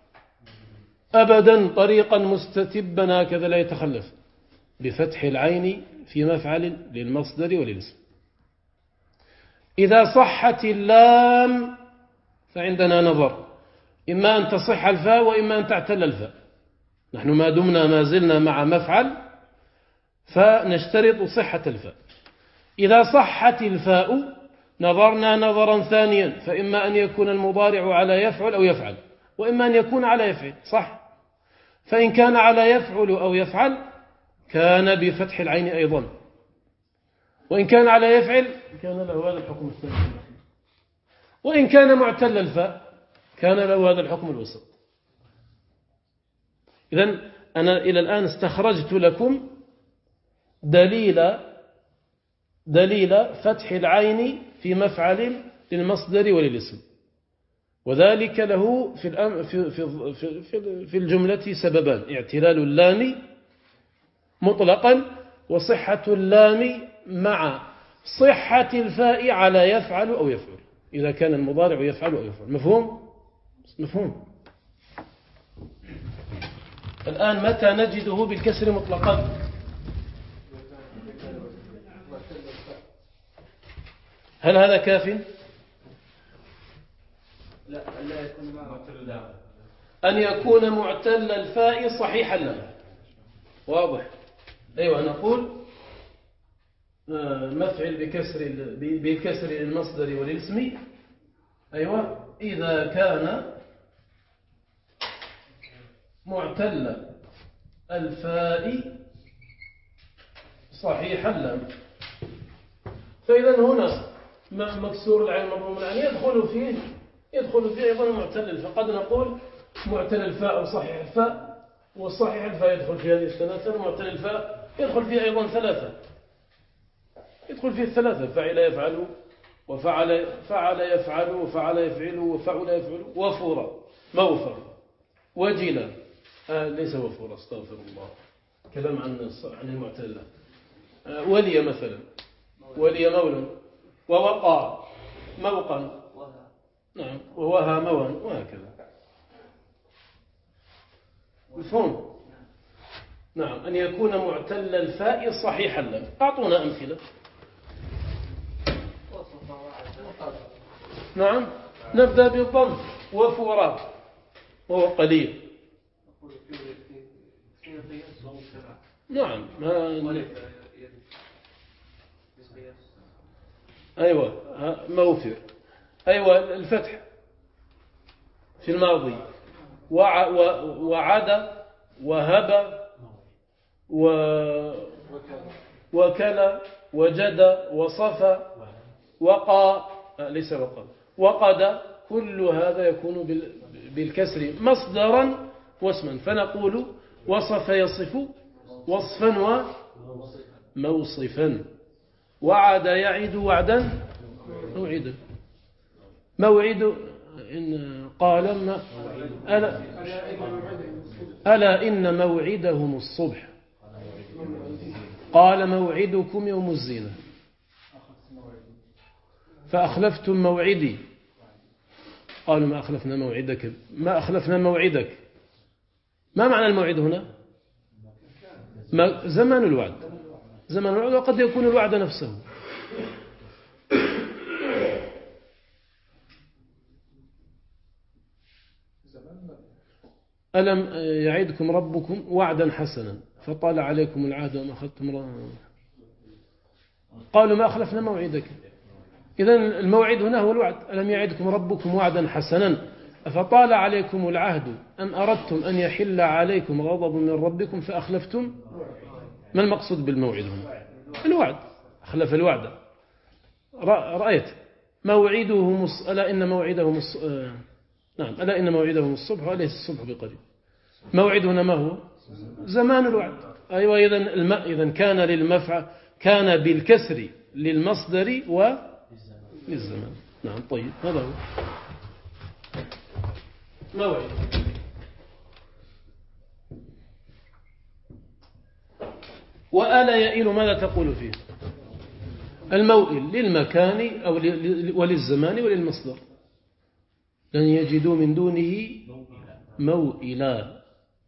أبدا طريقا مستتبا هكذا لا يتخلف، بفتح العين في مفعل للمصدر وللاسم. إذا صحت اللام فعندنا نظر، إما أن تصح الفاء وإما أن تعتل الفاء. نحن ما زلنا مع مفعل، فنشترط صحة الفاء. إذا صحت الفاء نظرنا نظرا ثانيا، فإما أن يكون المضارع على يفعل أو يفعل، وإما أن يكون على يفعل. صح. فإن كان على يفعل أو يفعل كان بفتح العين أيضا، وإن كان على يفعل كان له هذا الحكم الثاني، وإن كان معتل الفاء كان له هذا الحكم الوسط. إذن أنا إلى الآن استخرجت لكم دليل فتح العين في مفعل للمصدر وللاسم، وذلك له في الجملة سببان: اعتلال اللام مطلقا، وصحة اللام مع صحة الفاء على يفعل أو يفعل، إذا كان المضارع يفعل أو يفعل. مفهوم. الآن متى نجده بالكسر مطلقا؟ هل هذا كاف؟ لا، أن يكون معتل الفاء صحيح اللام. واضح. أيوة نقول مفعل بكسر للمصدر والاسم. أيوة إذا كان معتل الفاء صحيح اللام. فإذا هنا مكسور العين مضموم العين يدخل فيه أيضا معتل الفاء. قد نقول معتل الفاء وصحيح الفاء، والصحيح الفاء يدخل في هذه الثلاثة، ومعتل الفاء يدخل فيه أيضا ثلاثة، يدخل فيه الثلاثة: فعل يفعل، فعل يفعل، وفعل يفعل، وفعل يفعل، وفور موفر وجل ليس وفور، استغفر الله، كلام عن المعتلة. ولي مثلا، ولي مولا، ووقع موقا، نعم، ووهى موان، وهكذا. مفهوم؟ نعم. أن يكون معتل الفاء صحيح اللام. أعطونا أمثلة. نعم، نبدأ بالضم. وفورات وهو قليل. نعم. أيوة موفر. أيوة الفتح في الماضي. وعد وهب وكل وجد وصفى وقى، ليس وقى، وقد، كل هذا يكون بالكسر مصدرا واسما. فنقول وصف يصف وصفا وموصفا. وعد يعد وعدا موعدا. موعد إن قال ما ألا إن موعدهم الصبح. قال موعدكم يوم الزينة. فأخلفتم موعدي. قالوا ما أخلفنا موعدك، ما أخلفنا موعدك. ما معنى الموعد هنا؟ زمان الوعد. زمان الوعد، وقد يكون الوعد نفسه. ألم يعدكم ربكم وعدا حسنا فطال عليكم العهد وما أخذتم. قالوا ما أخلفنا موعدك. إذن الموعد هنا هو الوعد. ألم يعدكم ربكم وعدا حسنا أفطال عليكم العهد أم أردتم أن يحل عليكم غضب من ربكم فأخلفتم. ما المقصود بالموعد هنا؟ الوعد. أخلف الوعد. رأيت موعدهم ألا إن موعدهم نعم، ألا إن موعدهم الصبح وليس الصبح بقريب. موعد هنا ما هو؟ زمان الوعد. أيوة. إذن كان للمفعل، كان بالكسر للمصدر وللزمان. نعم. طيب هذا هو موعد. وآل يئل ماذا تقول فيه؟ الموئل للمكان أو وللزمان وللمصدر. لن يجدوا من دونه موئلا.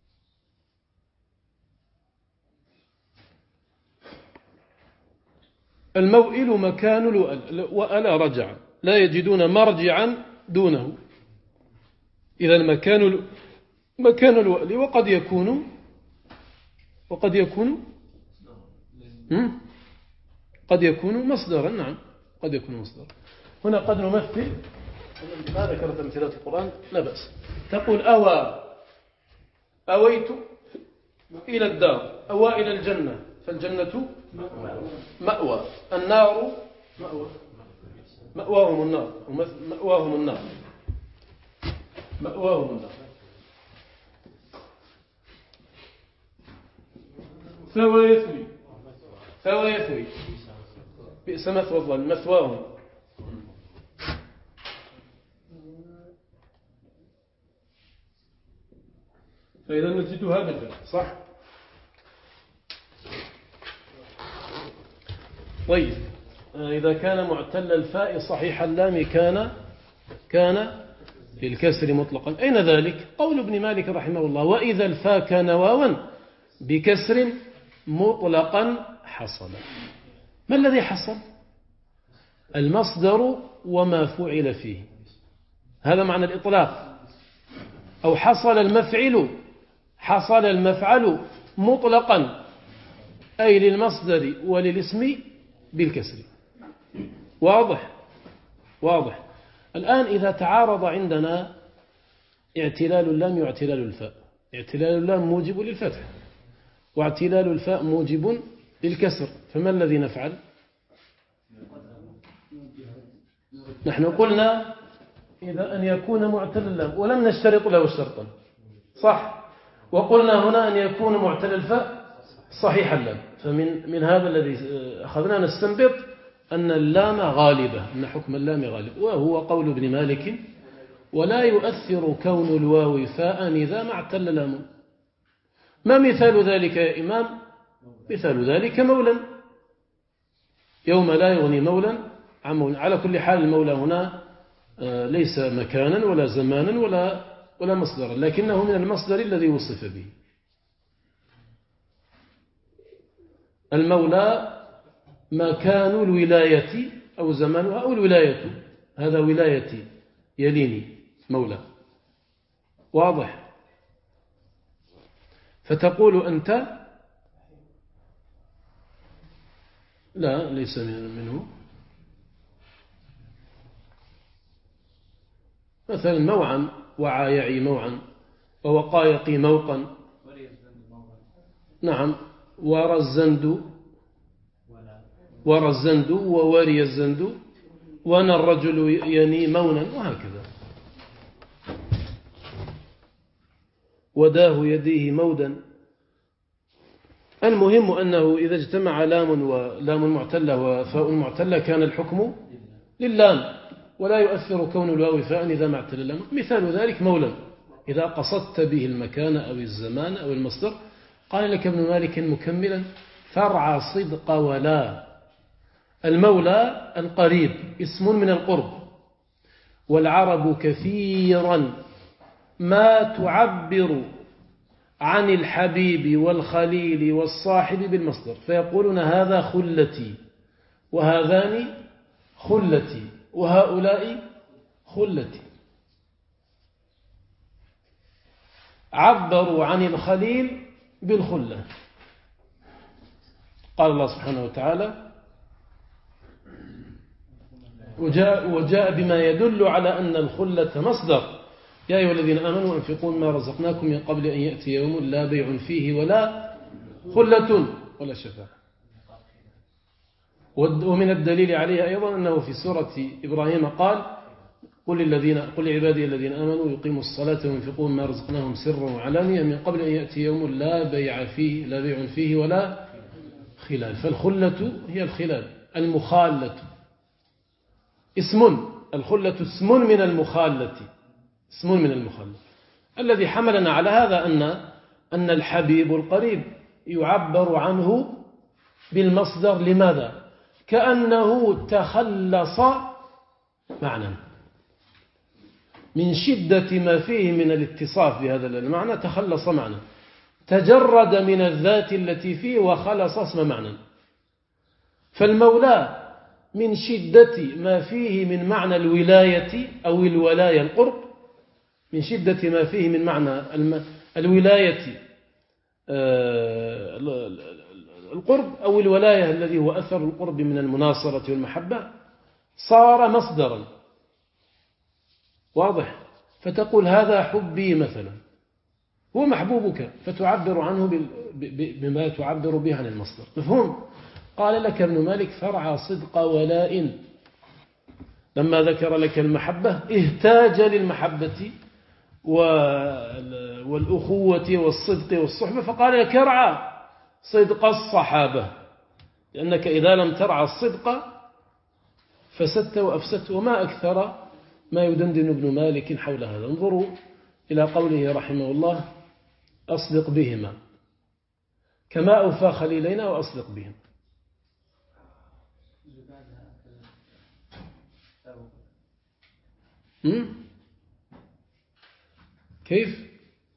الموئل مكان وألا رجع، لا يجدون مرجعا دونه. إذا المكان مكان الوأل. قد يكون مصدرا. نعم، قد يكون مصدرا. هنا قد نمثل ما ذكرت أمثلة القرآن، لا بأس. تقول أويت إلى الدار، أوى إلى الجنة، فالجنة مأوى، النار مأواهم النار، مأواهم النار، مأواهم النار. ثوى يثوي بئس مثوى الظالم، مثواهم. فإذا نجدها بالفعل صح. طيب إذا كان معتل الفاء صحيح اللام كان للكسر مطلقا. أين ذلك؟ قول ابن مالك رحمه الله: وإذا الفاء كان واوا بكسر مطلقا حصل. ما الذي حصل؟ المصدر وما فعل فيه، هذا معنى الإطلاق. أو حصل المفعل، حصل المفعل مطلقا، أي للمصدر وللاسم بالكسر. واضح؟ واضح. الآن إذا تعارض عندنا اعتلال اللام واعتلال الفاء، اعتلال اللام موجب للفتح واعتلال الفاء موجب للكسر، فما الذي نفعل؟ نحن قلنا إذا أن يكون معتل اللام ولم نشترط له شرطا، صح؟ وقلنا هنا أن يكون معتل الفاء صحيح اللام، فمن هذا الذي أخذنا نستنبط أن اللام غالبة، أن حكم اللام غالب، وهو قول ابن مالك: ولا يؤثر كون الواو فاء إذا ما اعتل لام. ما مثال ذلك يا إمام؟ مثال ذلك مولا، يوم لا يغني مولا عن مولا. على كل حال المولى هنا ليس مكانا ولا زمانا ولا مصدرا، لكنه من المصدر الذي وصف به. المولى مكان الولاية أو زمانها أو الولاية، هذا ولايتي يليني مولى. واضح؟ فتقول أنت لا ليس منه. مثلا موعا، وعى يعي موعا، ووقى يقي موقا. نعم. ورى الزند ووري الزند، وانا الرجل يني مونا، وهكذا. وداه يديه مودا. المهم أنه إذا اجتمع لام معتلة وفاء معتلة كان الحكم للام، ولا يؤثر كون الواو فاء إذا ما اعتل اللام. مثال ذلك مولا، إذا قصدت به المكان أو الزمان أو المصدر. قال لك ابن مالك مكملا: فرع صدق ولا. المولى القريب اسم من القرب، والعرب كثيرا ما تعبر عن الحبيب والخليل والصاحب بالمصدر، فيقولون هذا خلتي، وهذان خلتي، وهؤلاء خلتي. عبروا عن الخليل بالخلة. قال الله سبحانه وتعالى: وجاء بما يدل على أن الخلة مصدر. يا أيها الذين آمنوا أنفقوا مما رزقناكم من قبل أن يأتي يوم لا بيع فيه ولا خلة ولا شفاعة. ومن الدليل عليه أيضا أنه في سورة إبراهيم قال: قل لعبادي الذين آمنوا يقيموا الصلاة وينفقوا مما رزقناهم سرا وعلانية من قبل أن يأتي يوم لا بيع فيه ولا خلال. فالخلة هي الخلال، المخالة اسم، الخلة اسم من المخالة، اسم من المخالة. الذي حملنا على هذا أن الحبيب القريب يعبر عنه بالمصدر. لماذا؟ كأنه تخلص معنى من شدة ما فيه من الاتصاف بهذا المعنى، تخلص معنى، تجرد من الذات التي فيه وخلص اسم معنى. فالمولى من شدة ما فيه من معنى الولاية أو الولاية القرب، من شدة ما فيه من معنى الولاية القرب أو الولاية الذي هو أثر القرب من المناصرة والمحبة، صار مصدرا. واضح؟ فتقول هذا حبي مثلا، هو محبوبك، فتعبر عنه بما تعبر به عن المصدر. مفهوم؟ قال لك ابن مالك: فرع صدق ولاء. لما ذكر لك المحبة اهتاج للمحبة والأخوة والصدق والصحبة، فقال لك: ارعى صدق الصحابة، لأنك إذا لم ترعى الصدق فسدت وأفسدت. وما أكثر ما يدندن ابن مالك حول هذا. انظروا إلى قوله رحمه الله: أصدق بهما كما أوفى خليلينا وأصدق بهم. كيف؟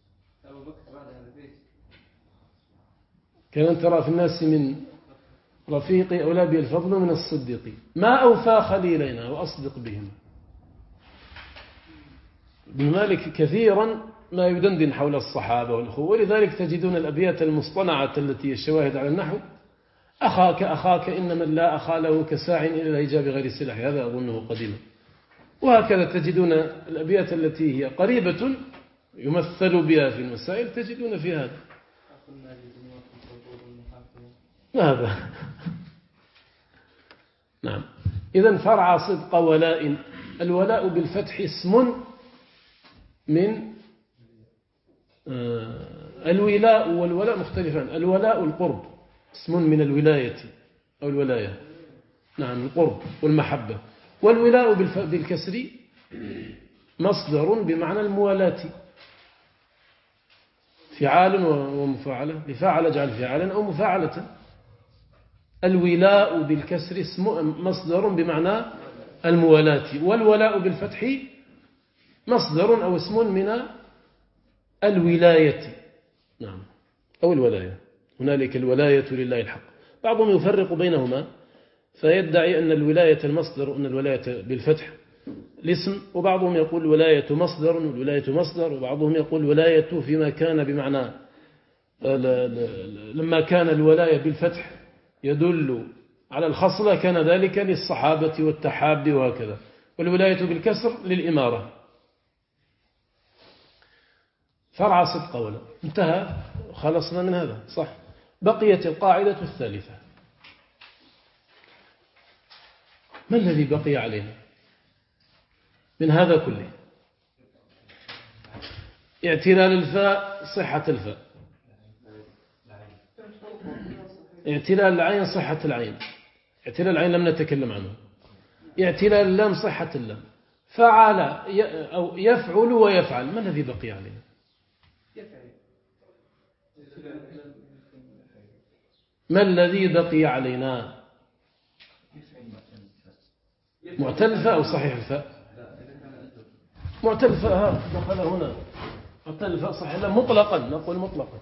كان ترى في الناس من رفيقي أولى بي الفضل من الصديق، ما أوفى خليلينا وأصدق بهم. ابن مالك كثيرا ما يدندن حول الصحابة والأخوة، ولذلك تجدون الأبيات المصطنعة التي هي الشواهد على النحو: أخاك إن من لا أخا له كساع إلى الهجاب غير السلاح. هذا أظنه قديما. وهكذا تجدون الأبيات التي هي قريبة يمثل بها في المسائل تجدون في هذا. هذا نعم. إذن فرع صدق ولاء. الولاء بالفتح اسم من الولاء والولاء مختلفان. الولاء القرب، اسم من الولاية أو الولاية، نعم، القرب والمحبة. والولاء بالكسر مصدر بمعنى الموالاة، فعال ومفاعلة، لفاعل اجعل فعالا أو مفاعلة. الولاء بالكسر اسم مصدر بمعنى الموالاة، والولاء بالفتح مصدر أو اسم من الولاية، نعم، أو الولاية. هنالك الولاية لله الحق. بعضهم يفرق بينهما فيدعي أن الولاية المصدر، أن الولاية بالفتح الاسم، وبعضهم يقول الولاية مصدر والولاية مصدر، وبعضهم يقول الولاية فيما كان بمعنى لما كان الولاية بالفتح يدل على الخصلة كان ذلك للصحابة والتحاب وهكذا، والولاية بالكسر للإمارة. فرع صدق ولا انتهى، خلصنا من هذا صح. بقيت القاعدة الثالثة. ما الذي بقي علينا من هذا كله؟ اعتلال الفاء صحة الفاء، اعتلال العين صحة العين. اعتلال العين لم نتكلم عنه. اعتلال اللام صحة اللام. فعل أو يفعل ويفعل. ما الذي بقي علينا؟ ما الذي بقي علينا؟ معتل الفاء أو صحيح الفاء؟ معتل الفاء دخل هنا. معتل الفاء صحيح اللام مطلقا، نقول مطلقا.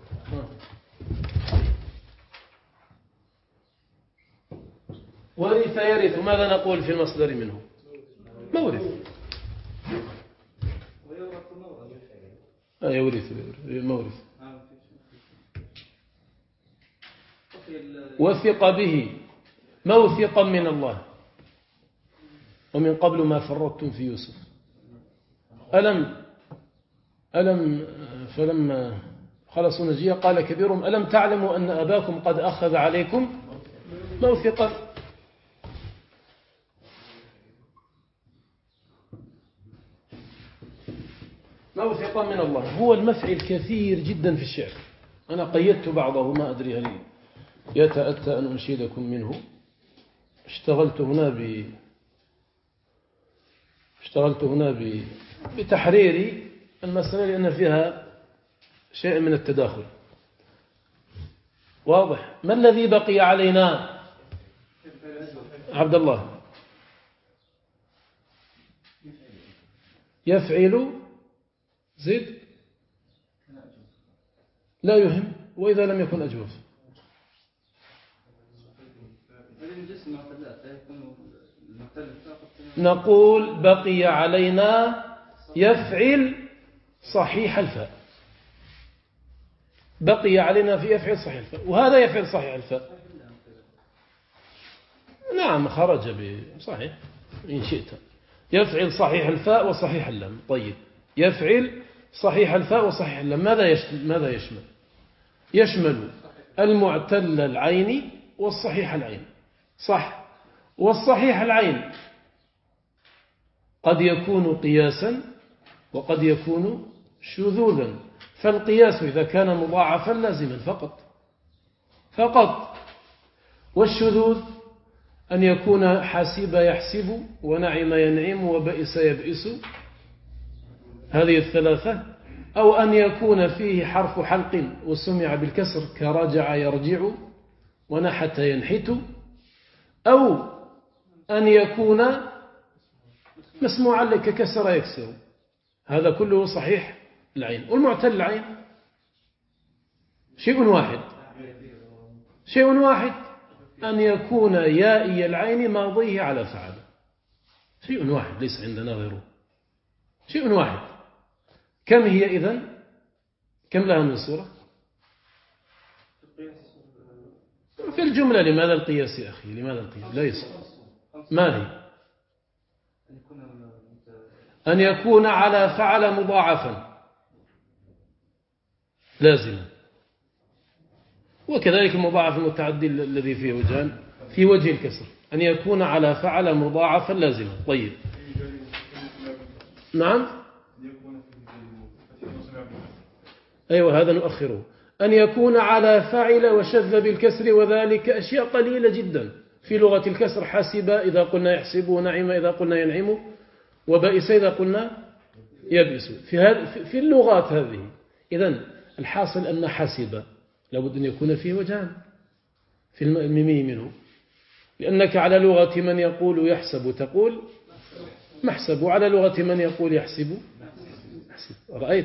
ورث يرث، ماذا نقول في المصدر منه؟ مورث. يورث مورث. وثق به، موثقا من الله. ومن قبل ما فرطتم في يوسف. ألم فلما خلصوا نجية قال كبيرهم ألم تعلموا أن أباكم قد أخذ عليكم موثقا. موثقا من الله هو المفعل كثير جدا في الشعر. أنا قيدت بعضه، ما أدري هل يتأتى أن أنشدكم منه. اشتغلت هنا بتحرير المسألة لأن فيها شيء من التداخل. واضح؟ ما الذي بقي علينا عبد الله؟ يفعل زيد لا يهم، وإذا لم يكن أجوف نقول بقي علينا يفعل صحيح الفاء. بقي علينا في يفعل صحيح الفاء، وهذا يفعل صحيح الفاء. نعم خرج بصحيح إن شئت. يفعل صحيح الفاء وصحيح اللام. طيب، يفعل صحيح الفاء وصحيح اللام ماذا يشمل؟ يشمل المعتل العين والصحيح العين، صح. والصحيح العين قد يكون قياسا وقد يكون شذوذا. فالقياس إذا كان مضاعفا لازما فقط. والشذوذ أن يكون حاسب يحسب ونعم ينعم وبئس يبئس، هذه الثلاثة. أو أن يكون فيه حرف حلق وسمع بالكسر كرجع يرجع ونحت ينحت، أو أن يكون مسموعا لك كسر يكسر، هذا كله صحيح العين. والمعتل العين شيء واحد، أن يكون يائي العين ماضيه على فعل. شيء واحد، ليس عندنا غيره. شيء واحد. كم هي إذن؟ كم لها من صورة؟ في الجملة لماذا القياس يا أخي؟ لماذا القياس؟ ليس ما هي؟ أن يكون على فعل مضاعفا لازما، وكذلك المضاعف المتعدي الذي فيه وجهان في وجه الكسر، أن يكون على فعل مضاعفا لازما. طيب نعم، أيوة هذا نؤخره. أن يكون على فعل وشذ بالكسر، وذلك أشياء قليلة جدا في لغة الكسر. حسب إذا قلنا يحسب، ونعم إذا قلنا ينعم، وبئس إذا قلنا يبئس، في اللغات هذه. إذن الحاصل أن حسب لابد أن يكون فيه وجهان في الميمي منه، لأنك على لغة من يقول يحسب تقول محسب، وعلى لغة من يقول يحسب محسب. رأيت؟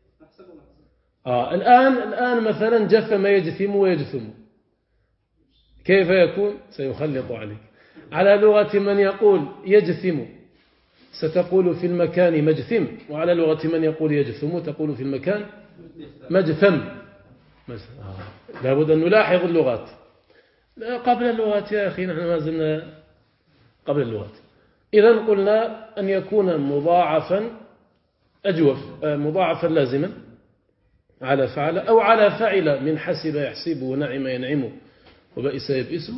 الآن مثلا جثم يجثم ويجثم، كيف يكون؟ سيخلط عليك. على لغة من يقول يجثم ستقول في المكان مجثم، وعلى لغة من يقول يجثم تقول في المكان مجثم. لابد أن نلاحظ اللغات قبل اللغات يا أخي، نحن ما زلنا قبل اللغات. إذن قلنا أن يكون مضاعفا أجوف، مضاعفا لازما على فعل، أو على فعل من حسب يحسب ونعم ينعم وبئس يبئس،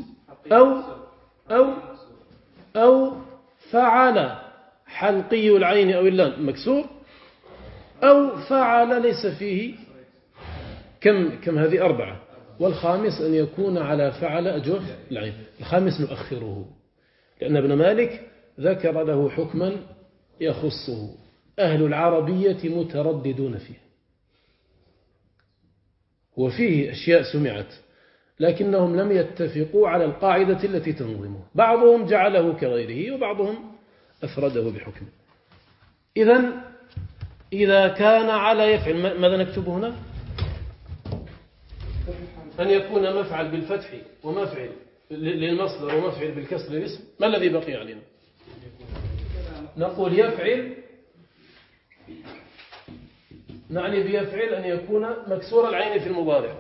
أو فعل حلقي العين أو اللام مكسور، أو فعل ليس فيه كم هذه 4. والخامس أن يكون على فعل أجوف العين. الخامس نؤخره لأن ابن مالك ذكر له حكما يخصه، أهل العربية مترددون فيه، وفيه أشياء سمعت لكنهم لم يتفقوا على القاعدة التي تنظمه، بعضهم جعله كغيره وبعضهم أفرده بحكم. إذا كان على يفعل، ماذا نكتب هنا؟ أن يكون مفعل بالفتح ومفعل للمصدر ومفعل بالكسر للاسم. ما الذي بقي علينا؟ نقول يفعل، نعني بيفعل أن يكون مكسور العين في المضارع،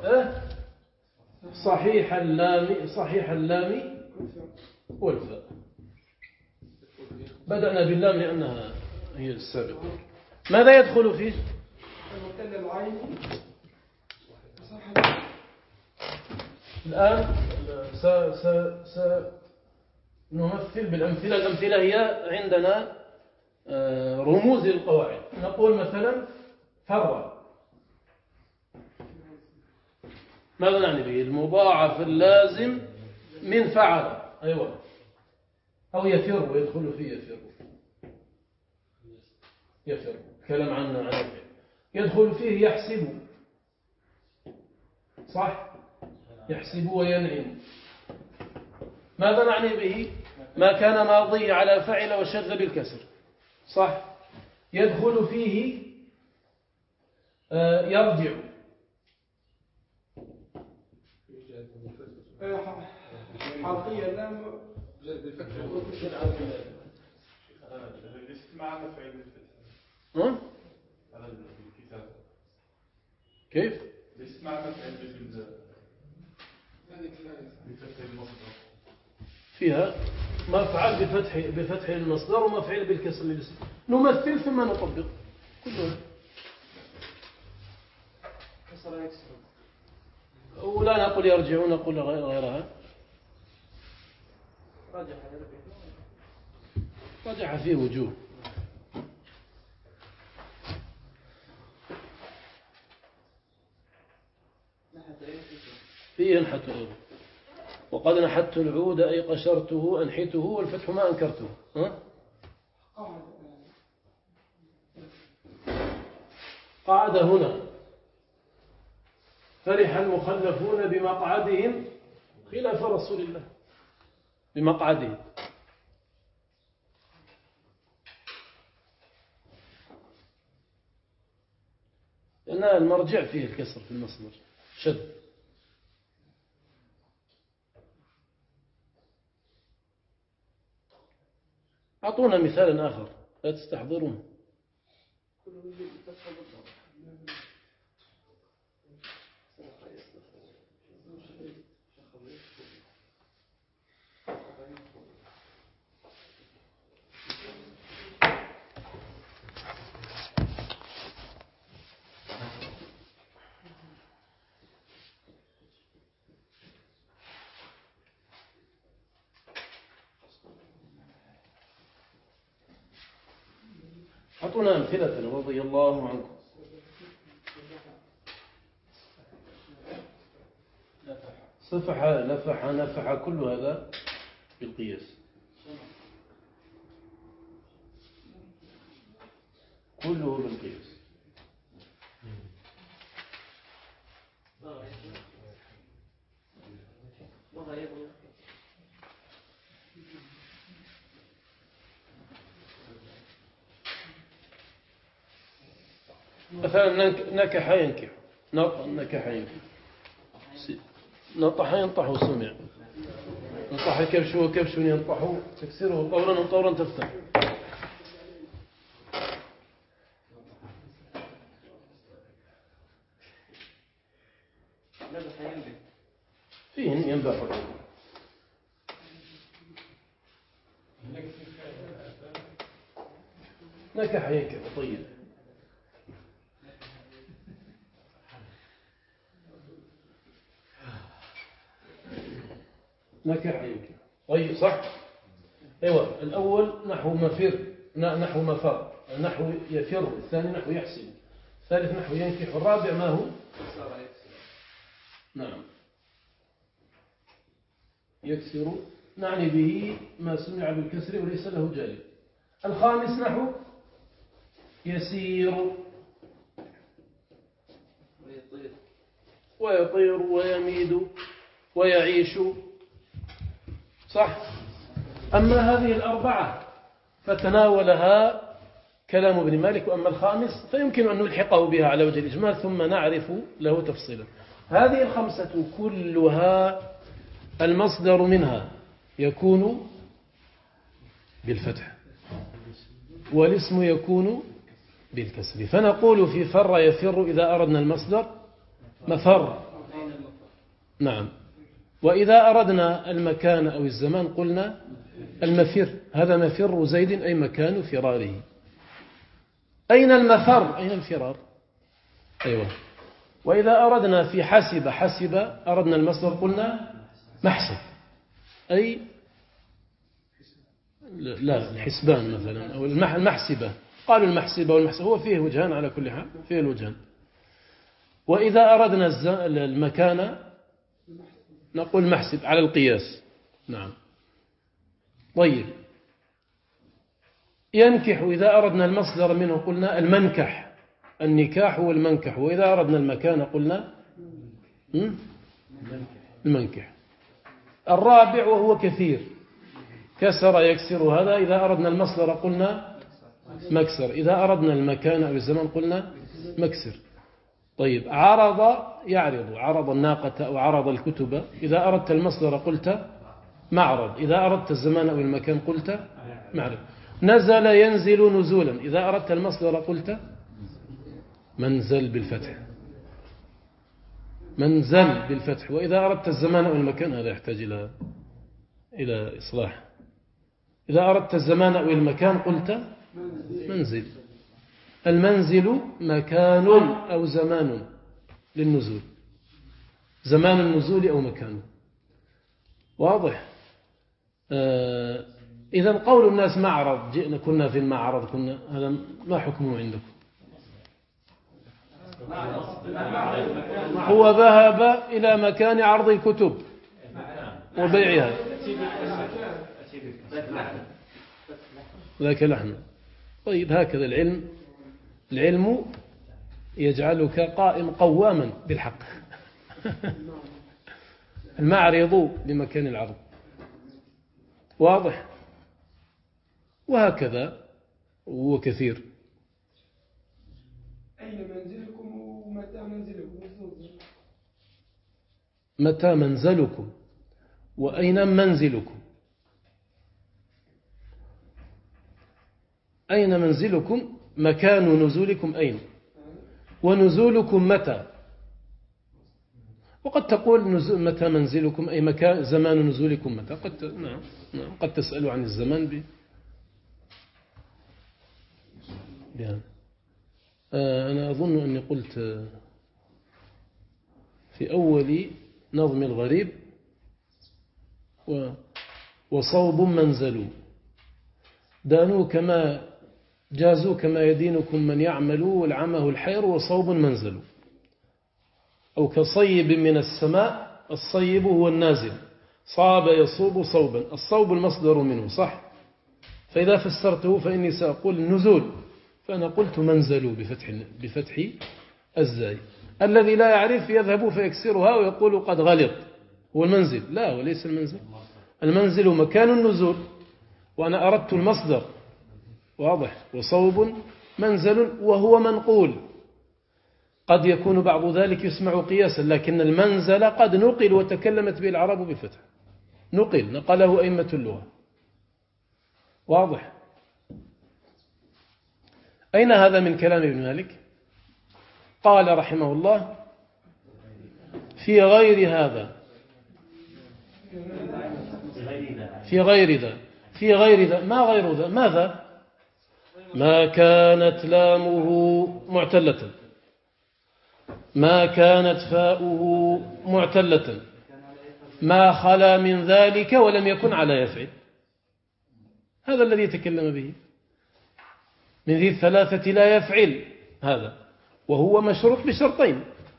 صحيح اللام والفاء. بدأنا باللام لأنها هي السابقة. ماذا يدخل فيه؟ الآن سنمثل بالأمثلة. الأمثلة هي عندنا رموز القواعد. نقول مثلا فر، ماذا نعني به؟ المضاعف اللازم من فعل، أيوة. أو يفر، ويدخل فيه يفر كلام عنه عن الفعل. يدخل فيه يحسب، صح، يحسب وينعم. ماذا نعني به؟ ما كان ماضي على فعل وشذ بالكسر، صح. يدخل فيه يرجع، حرفيا لام كيف؟ فيها مفعل بفتح المصدر ومفعل بالكسر للاسم. نمثل ثم نطبق كلها. ولا نقول يرجعون، نقول غيرها. رجع فيه وجوه. فيه ينحت أيضا. وقد نحت العود أي قشرته أنحته، والفتح ما أنكرته. قعد هنا، فرح المخلفون بمقعدهم خلاف رسول الله، بمقعدهم. لأن المرجع فيه الكسر في المصدر شد. أعطونا مثالا آخر لا تستحضرون. أعطونا أمثلة رضي الله عنكم. صفح، لفح، نفح، كل هذا بالقياس. كله بالقياس. مثلا نكح ينكح، نكح ينكح، نطح ينطح وسمع، نطح كبش وكبش ينطح، تكسره طورا وطورا تفتح. فيه ينبح. نكح ينكح. طيب نكح ينكح. طيب صح. ايوه الاول نحو مفر، نحو مفر، نحو يفر، الثاني نحو يحسن، الثالث نحو ينكح، الرابع ما هو؟ نعم يكسر، نعني به ما سمع بالكسر وليس له جالب. الخامس نحو يسير ويطير ويميد ويعيش. صح. أما هذه الأربعة فتناولها كلام ابن مالك، وأما الخامس فيمكن أن نلحقه بها على وجه الإجمال ثم نعرف له تفصيلا. هذه الخمسة كلها المصدر منها يكون بالفتح والاسم يكون بالكسر. فنقول في فر يفر إذا أردنا المصدر مفر. نعم. وإذا أردنا المكان أو الزمان قلنا المفر، هذا مفر زيد أي مكان فراره. أين المفر؟ أين الفرار؟ أيوة. وإذا أردنا في حسب، حسب أردنا المصدر قلنا محسب، أي لا الحسبان مثلا أو المحسبة. قالوا المحسبة والمحسبة، هو فيه وجهان على كل حال، فيه الوجهان. وإذا أردنا المكان نقول محسب على القياس. نعم. طيب ينكح إذا أردنا المصدر منه قلنا المنكح، النكاح والمنكح. وإذا أردنا المكان قلنا المنكح. الرابع وهو كثير، كسر يكسر، هذا إذا أردنا المصدر قلنا مكسر، إذا أردنا المكان أو الزمان قلنا مكسر. طيب عرض يعرض، عرض الناقة أو عرض الكتب، إذا أردت المصدر قلت معرض، إذا أردت الزمان أو المكان قلت معرض. نزل ينزل نزولا، إذا أردت المصدر قلت منزل بالفتح، منزل بالفتح. وإذا أردت الزمان أو المكان، هذا يحتاج إلى إصلاح، إذا أردت الزمان أو المكان قلت منزل. المنزل مكان أو زمان للنزول، زمان النزول أو مكانه. واضح. إذا قول الناس معرض، جئنا كنا في المعرض، كنا، هذا ما حكمه عندكم؟ هو ذهب إلى مكان عرض الكتب وبيعها، ذاك لحن. طيب هكذا العلم يجعلك قائم قواما بالحق. المعرض بمكان العرض. واضح. وهكذا هو كثير. أين منزلكم ومتى منزلكم؟ متى منزلكم وأين منزلكم؟ أين منزلكم مكان نزولكم أين، ونزولكم متى. وقد تقول متى منزلكم أي مكان زمان نزولكم متى. نعم قد تسألوا عن الزمان أنا أظن أني قلت في أول نظم الغريب وصوب منزل دانوا كما جازوا كما يدينكم من يعمل والعمه الحير وصوب منزل، أو كصيب من السماء. الصيب هو النازل، صاب يصوب صوبا، الصوب المصدر منه صح. فإذا فسرته فإني سأقول نزول، فأنا قلت منزل بفتح الزاي. الذي لا يعرف يذهب فيكسرها ويقول قد غلط، هو المنزل. لا، وليس المنزل. المنزل مكان النزول، وأنا أردت المصدر. واضح. وصوب منزل وهو منقول، قد يكون بعض ذلك يسمع قياسا، لكن المنزل قد نقل وتكلمت به العرب بفتح، نقله أئمة اللغة. واضح. أين هذا من كلام ابن مالك؟ قال رحمه الله في غير هذا، في غير ذا. ما غير ذا؟ ماذا؟ ما كانت لامه معتلة، ما كانت فاؤه معتلة، ما خلا من ذلك ولم يكن على يفعل. هذا الذي يتكلم به. من ذي الثلاثة لا يفعل، هذا وهو مشروط بشرطين،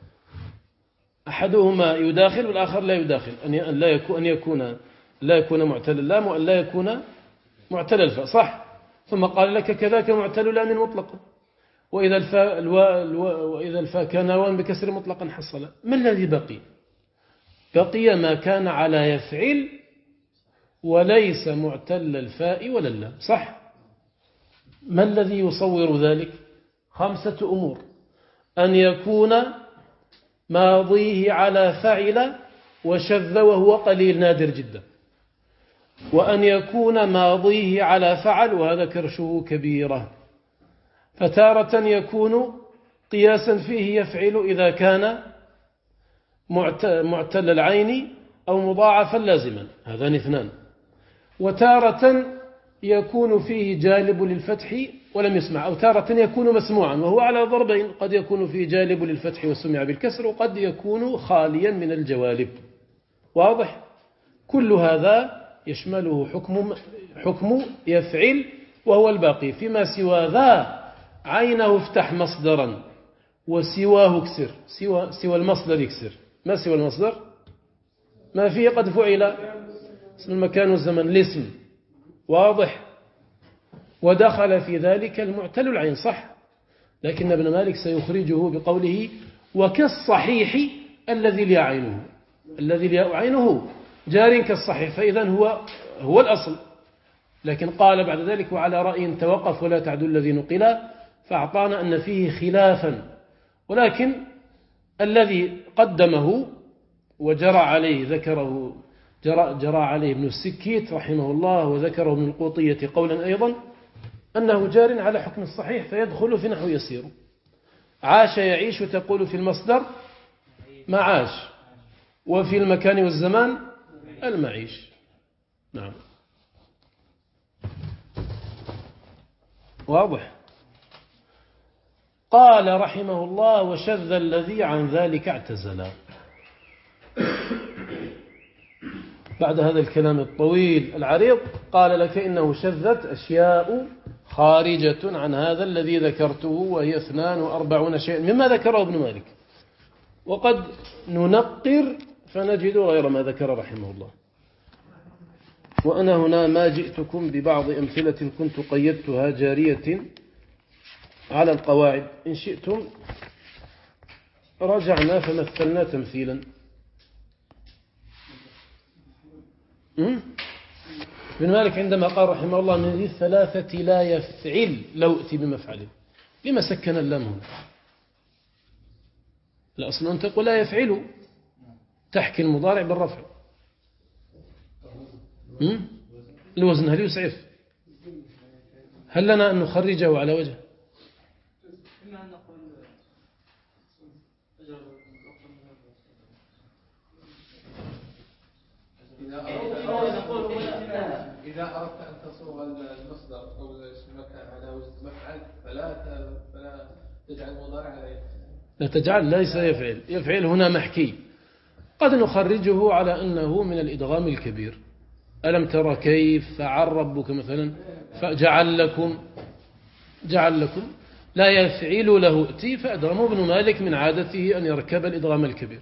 أحدهما يداخل والآخر لا يداخل، أن لا يكون معتل اللام وأن لا يكون معتل الفاء. صح. ثم قال لك كذاك معتل لام مطلقا، وإذا الفاء كان واو بكسر مطلقا حصل. ما الذي بقي؟ بقي ما كان على يفعل وليس معتل الفاء ولا اللام. صح. ما الذي يصور ذلك؟ 5 أمور: أن يكون ماضيه على فعل وشذ وهو قليل نادر جدا، وأن يكون ماضيه على فعل وهذا كرشه كبيرة، فتارة يكون قياسا فيه يفعل إذا كان معتل العين أو مضاعفا لازما، هذان 2. وتارة يكون فيه جالب للفتح ولم يسمع، أو تارة يكون مسموعا وهو على ضربين: قد يكون فيه جالب للفتح وسمع بالكسر، وقد يكون خاليا من الجوالب. واضح. كل هذا يشمله حكم يفعل وهو الباقي. فيما سوى ذا عينه افتح مصدرا وسواه اكسر، سوى المصدر يكسر. ما سوى المصدر؟ ما فيه قد فعل، اسم المكان والزمن، الاسم. واضح. ودخل في ذلك المعتل العين. صح. لكن ابن مالك سيخرجه بقوله وكالصحيح الذي لا عينه، الذي لا عينه جار كالصحيح، فإذا هو الأصل. لكن قال بعد ذلك وعلى رأي توقف ولا تعدل الذي نقل، فأعطانا أن فيه خلافا، ولكن الذي قدمه وجرى عليه ذكره جرى عليه ابن السكيت رحمه الله، وذكره ابن القوطية قولا أيضا أنه جار على حكم الصحيح، فيدخل في نحو يسير. عاش يعيش تقول في المصدر معاش، وفي المكان والزمان المعيش. نعم. واضح. قال رحمه الله وشذ الذي عن ذلك اعتزل. بعد هذا الكلام الطويل العريض قال لك إنه شذت أشياء خارجة عن هذا الذي ذكرته، وهي 42 شيئا مما ذكره ابن مالك، وقد ننقر فنجد غير ما ذكر رحمه الله. وأنا هنا ما جئتكم ببعض أمثلة كنت قيدتها جارية على القواعد، إن شئتم رجعنا فمثلنا تمثيلا. ابن مالك عندما قال رحمه الله من ذي الثلاثة لا يفعل لو أتي بمفعله، لما سكن اللام هنا؟ لا، أصلا أن تقول لا يفعل تحكي المضارع بالرفع. الوزن هل يسعف؟ هل لنا أن نخرجه على وجه؟ إذا أردت أن تصوغ المصدر أو المكان على وزن مفعل فلا تجعل مضارع على يفعل. لا تجعل، ليس يفعل. يفعل هنا محكي. قد نخرجه على أنه من الإدغام الكبير. ألم ترى كيف فعل ربك مثلا، فجعل لكم. جعل لكم لا يفعل له ائتي، فأدغم ابن مالك من عادته أن يركب الإدغام الكبير.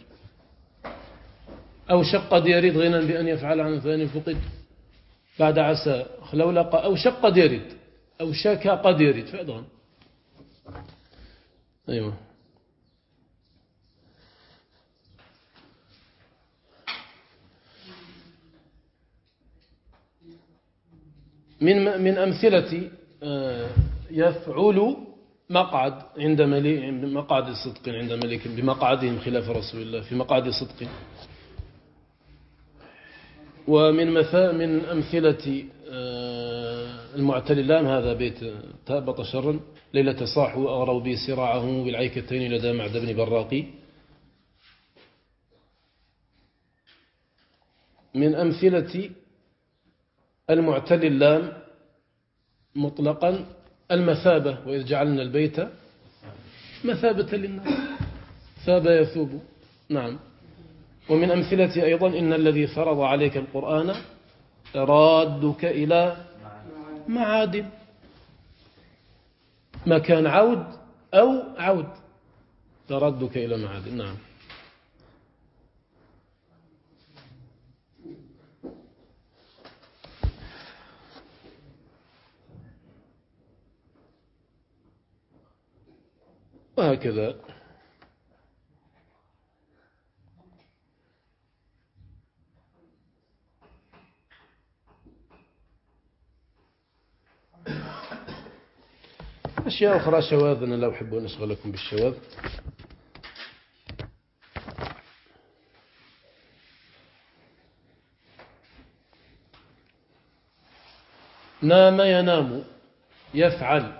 أو شق قد يريد غنى بأن يفعل عن ثاني فقد بعد عسى خلولق، أو شق قد يريد أو شك قد يريد فأدغم. أيوة. من أمثلة يفعل مقعد عند مليك، مقعد صدق عند مليك بمقعدهم خلاف رسول الله في مقعد صدق. من أمثلة المعتل اللام هذا بيت تابط شرا ليلة صاحوا أغروا به سراعهم بالعيكتين لدى معد بن براقي. من أمثلة المعتل اللام مطلقا المثابة، وإذ جعلنا البيت مثابة للناس ثاب يثوب. نعم. ومن أمثلة أيضا إن الذي فرض عليك القرآن رادك إلى معاد، مكان عود أو عود، رادك إلى معاد. نعم. وهكذا. أشياء أخرى شواذ أنا لا أحب أن أشغلكم بالشواذ. نام ينام يفعل،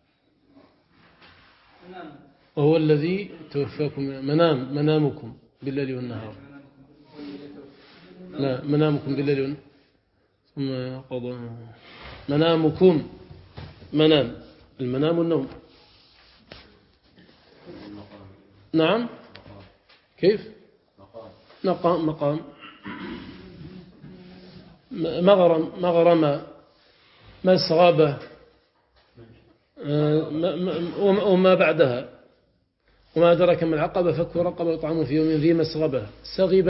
وهو الذي توفاكم. منامكم بالليل والنهار، لا منامكم بالليل والنهار ثم قضى منامكم. منام المنام النوم. نعم. كيف مقام مغرم مسغبة وما بعدها. وما أدرك ما العقبة، فك رقبة وطعام في يوم ذي مسغبة. سغب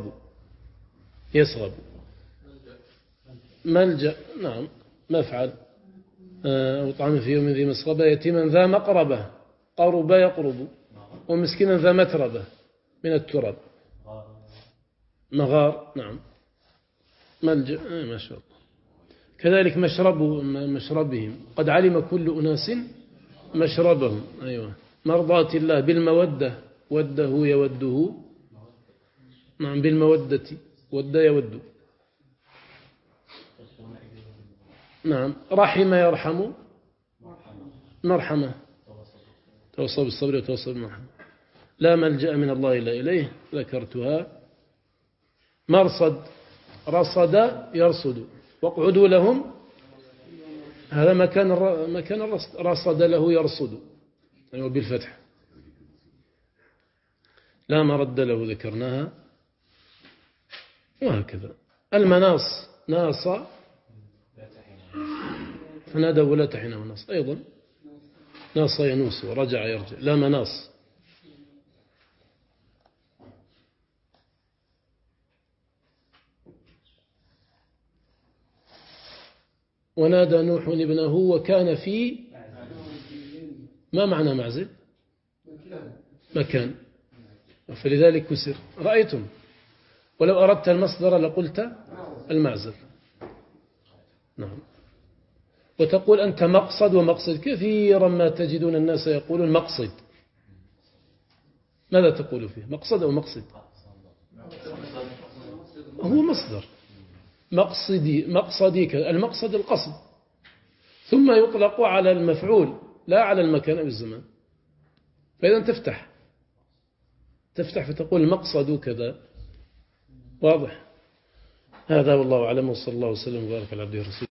يسغب ملجأ. نعم. مفعل. وطعام في يوم ذي مسغبة. يتيما ذا مقربة، قرب يقرب. ومسكينا ذا متربة من التراب. مغار. نعم. ملجأ. ما شاء الله. كذلك مشربهم، قد علم كل أناس مشربهم. أيوة. مرضاة الله بالمودة، وده يوده. نعم. بالمودة ود يود. نعم. رحم يرحم مرحمة. توصى بالصبر وتوصى بالمرحمة. لا ملجأ من الله إلا إليه ذكرتها. مرصد رصد يرصد. واقعدوا لهم، هذا مكان رصد له يرصد. أيوة بالفتح. لا مرد له ذكرناها. وهكذا. المناص ناص فنادى ولا تحين مناص. أيضا ناص ينوس ورجع يرجع. لا مناص. ونادى نوح ابنه وكان في، ما معنى معزل؟ مكان. فلذلك كسر. رأيتم ولو أردت المصدر لقلت المعزل. نعم. وتقول أنت مقصد ومقصد. كثيرا ما تجدون الناس يقولون مقصد. ماذا تقول فيه؟ مقصد أو مقصد؟ هو مصدر. مقصدي المقصد القصد، ثم يطلق على المفعول لا على المكان أو الزمان. فإذا تفتح فتقول المقصد كذا. واضح. هذا والله أعلم، وصلى الله وسلم وبارك على عبده ورسوله.